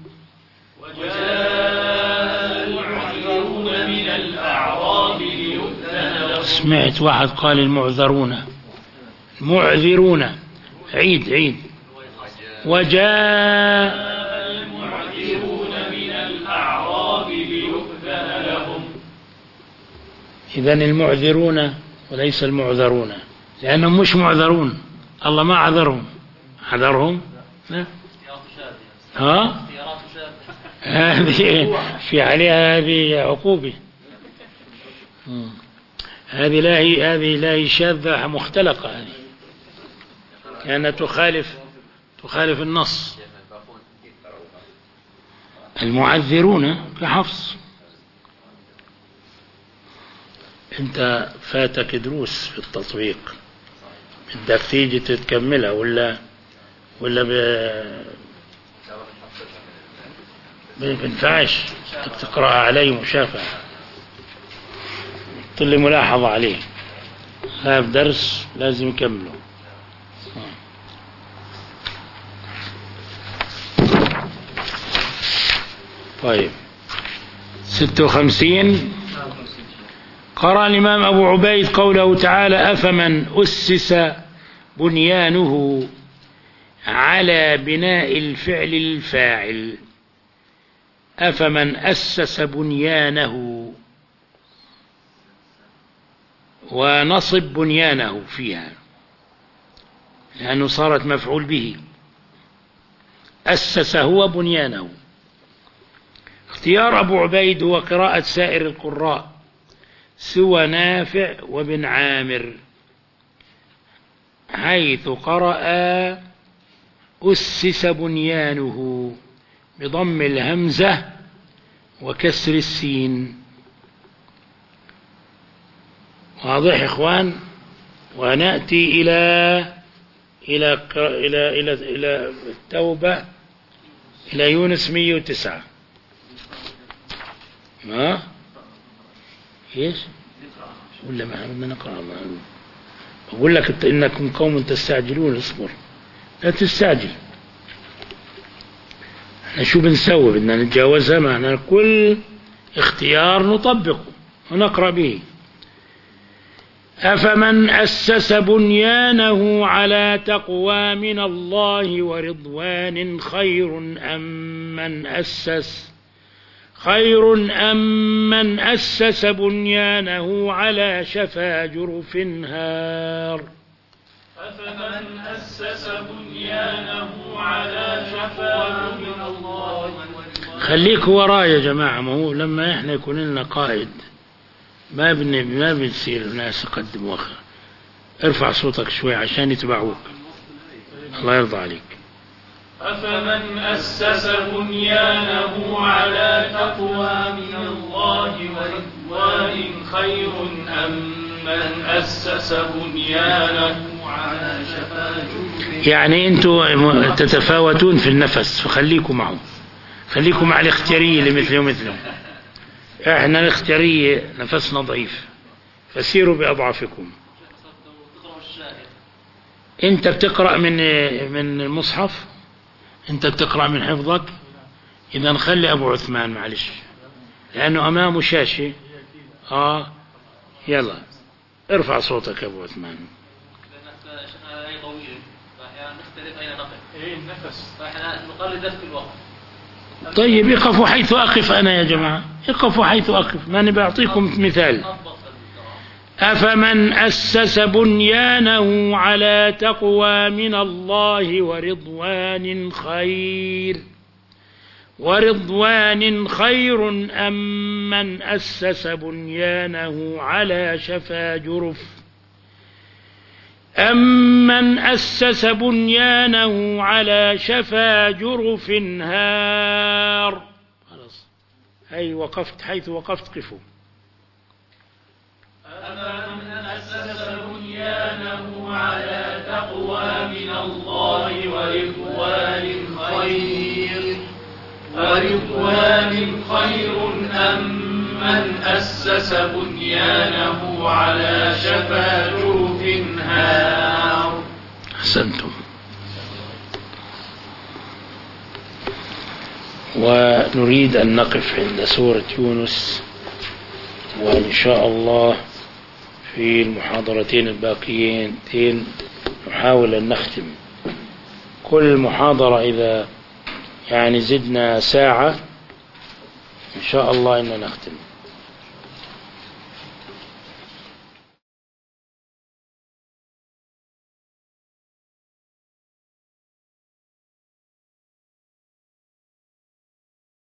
وجاء المعذرون من الأعراب ليؤذن لهم. سمعت واحد قال المعذرون معذرون. عيد عيد. وجاء المعذرون من الأعراب ليؤذن لهم. إذن المعذرون وليس المعذرون، لأنهم مش معذرون، الله ما عذرهم. عذرهم لا. ها هذه في عليها هذه عقوبة. هذه لا هي هذه لا هي شاذة مختلقة، هذه لأنها تخالف تخالف النص. المعذرون كحفص. أنت فاتك دروس في التطبيق، بدك تيجي تكملها ولا ولا ب بينفعش تقرأها علي مشافهة، طلي ملاحظة عليه. هذا درس لازم يكمله. طيب، ستة وخمسين. قرأ الإمام أبو عبيد قوله تعالى: أفمن أسس بنيانه على بناء الفعل الفاعل. أفمن أسس بنيانه، ونصب بنيانه فيها لأنه صارت مفعول به. أسس هو بنيانه. اختيار أبو عبيد هو قراءة سائر القراء سوى نافع وابن عامر، حيث قرأ أسس بنيانه بضم الهمزة وكسر السين. واضح يا إخوان؟ ونأتي إلى إلى إلى إلى إلى التوبة، إلى يونس مئة وتسعة. ها إيش؟ ولا ما بدنا نقرأ؟ ما بقول لك إنكم قوم تستعجلون. اصبر، لا تستعجل. احنا شو بنسوي؟ بدنا نتجاوزها. معنا كل اختيار نطبقه ونقرأ به. أفمن أسس بنيانه على تقوى من الله ورضوان خير أم من أسس خير أم من أسس بنيانه على شفا جرف هار. أفمن أسس بنيانه على شفا من الله. خليك ورايا يا جماعة، ما هو لما احنا يكون لنا قائد ما بن ما بنصير الناس يقدم واخر. ارفع صوتك شوي عشان يتبعوك. الله يرضى عليك. أفمن أسس بنيانه على تقوى من الله ورضوان خير أم من أسس بنيانه على شفا جرف. يعني انتوا تتفاوتون في النفس، فخليكم معه، خليكم مع الاختيارية اللي مثلي ومثلهم. احنا الاختيارية نفسنا ضعيف، فسيروا بأضعافكم. انت بتقرأ من من المصحف، انت بتقرأ من حفظك. اذا نخلي ابو عثمان معلش، لانه امامه شاشة. اه يلا ارفع صوتك يا أبو عثمان. لأن شيخنا آية طويلة فأحيانا نختلف أين نقف. إيه النفس. فأحيانا نقلد في الوقت. طيب اقفوا حيث أقف أنا يا جماعة، اقفوا حيث أقف، ما أنا بعطيكم مثال. أفمن أسس بنيانه على تقوى من الله ورضوان خير ورضوان خير أم من أسس بنيانه على شفا جرف أمن أسس بنيانه على شفا جرف هار. خلاص هاي وقفت حيث وقفت قفوا. أفمن أسس بنيانه على تقوى من الله ورضوان خير ورضوان خير أم من أسس بنيانه على شفا جرف هار. أحسنتم. ونريد أن نقف عند سورة يونس، وإن شاء الله في المحاضرتين الباقيتين نحاول أن نختم. كل محاضرة إذا يعني زدنا ساعة إن شاء الله إن نختم.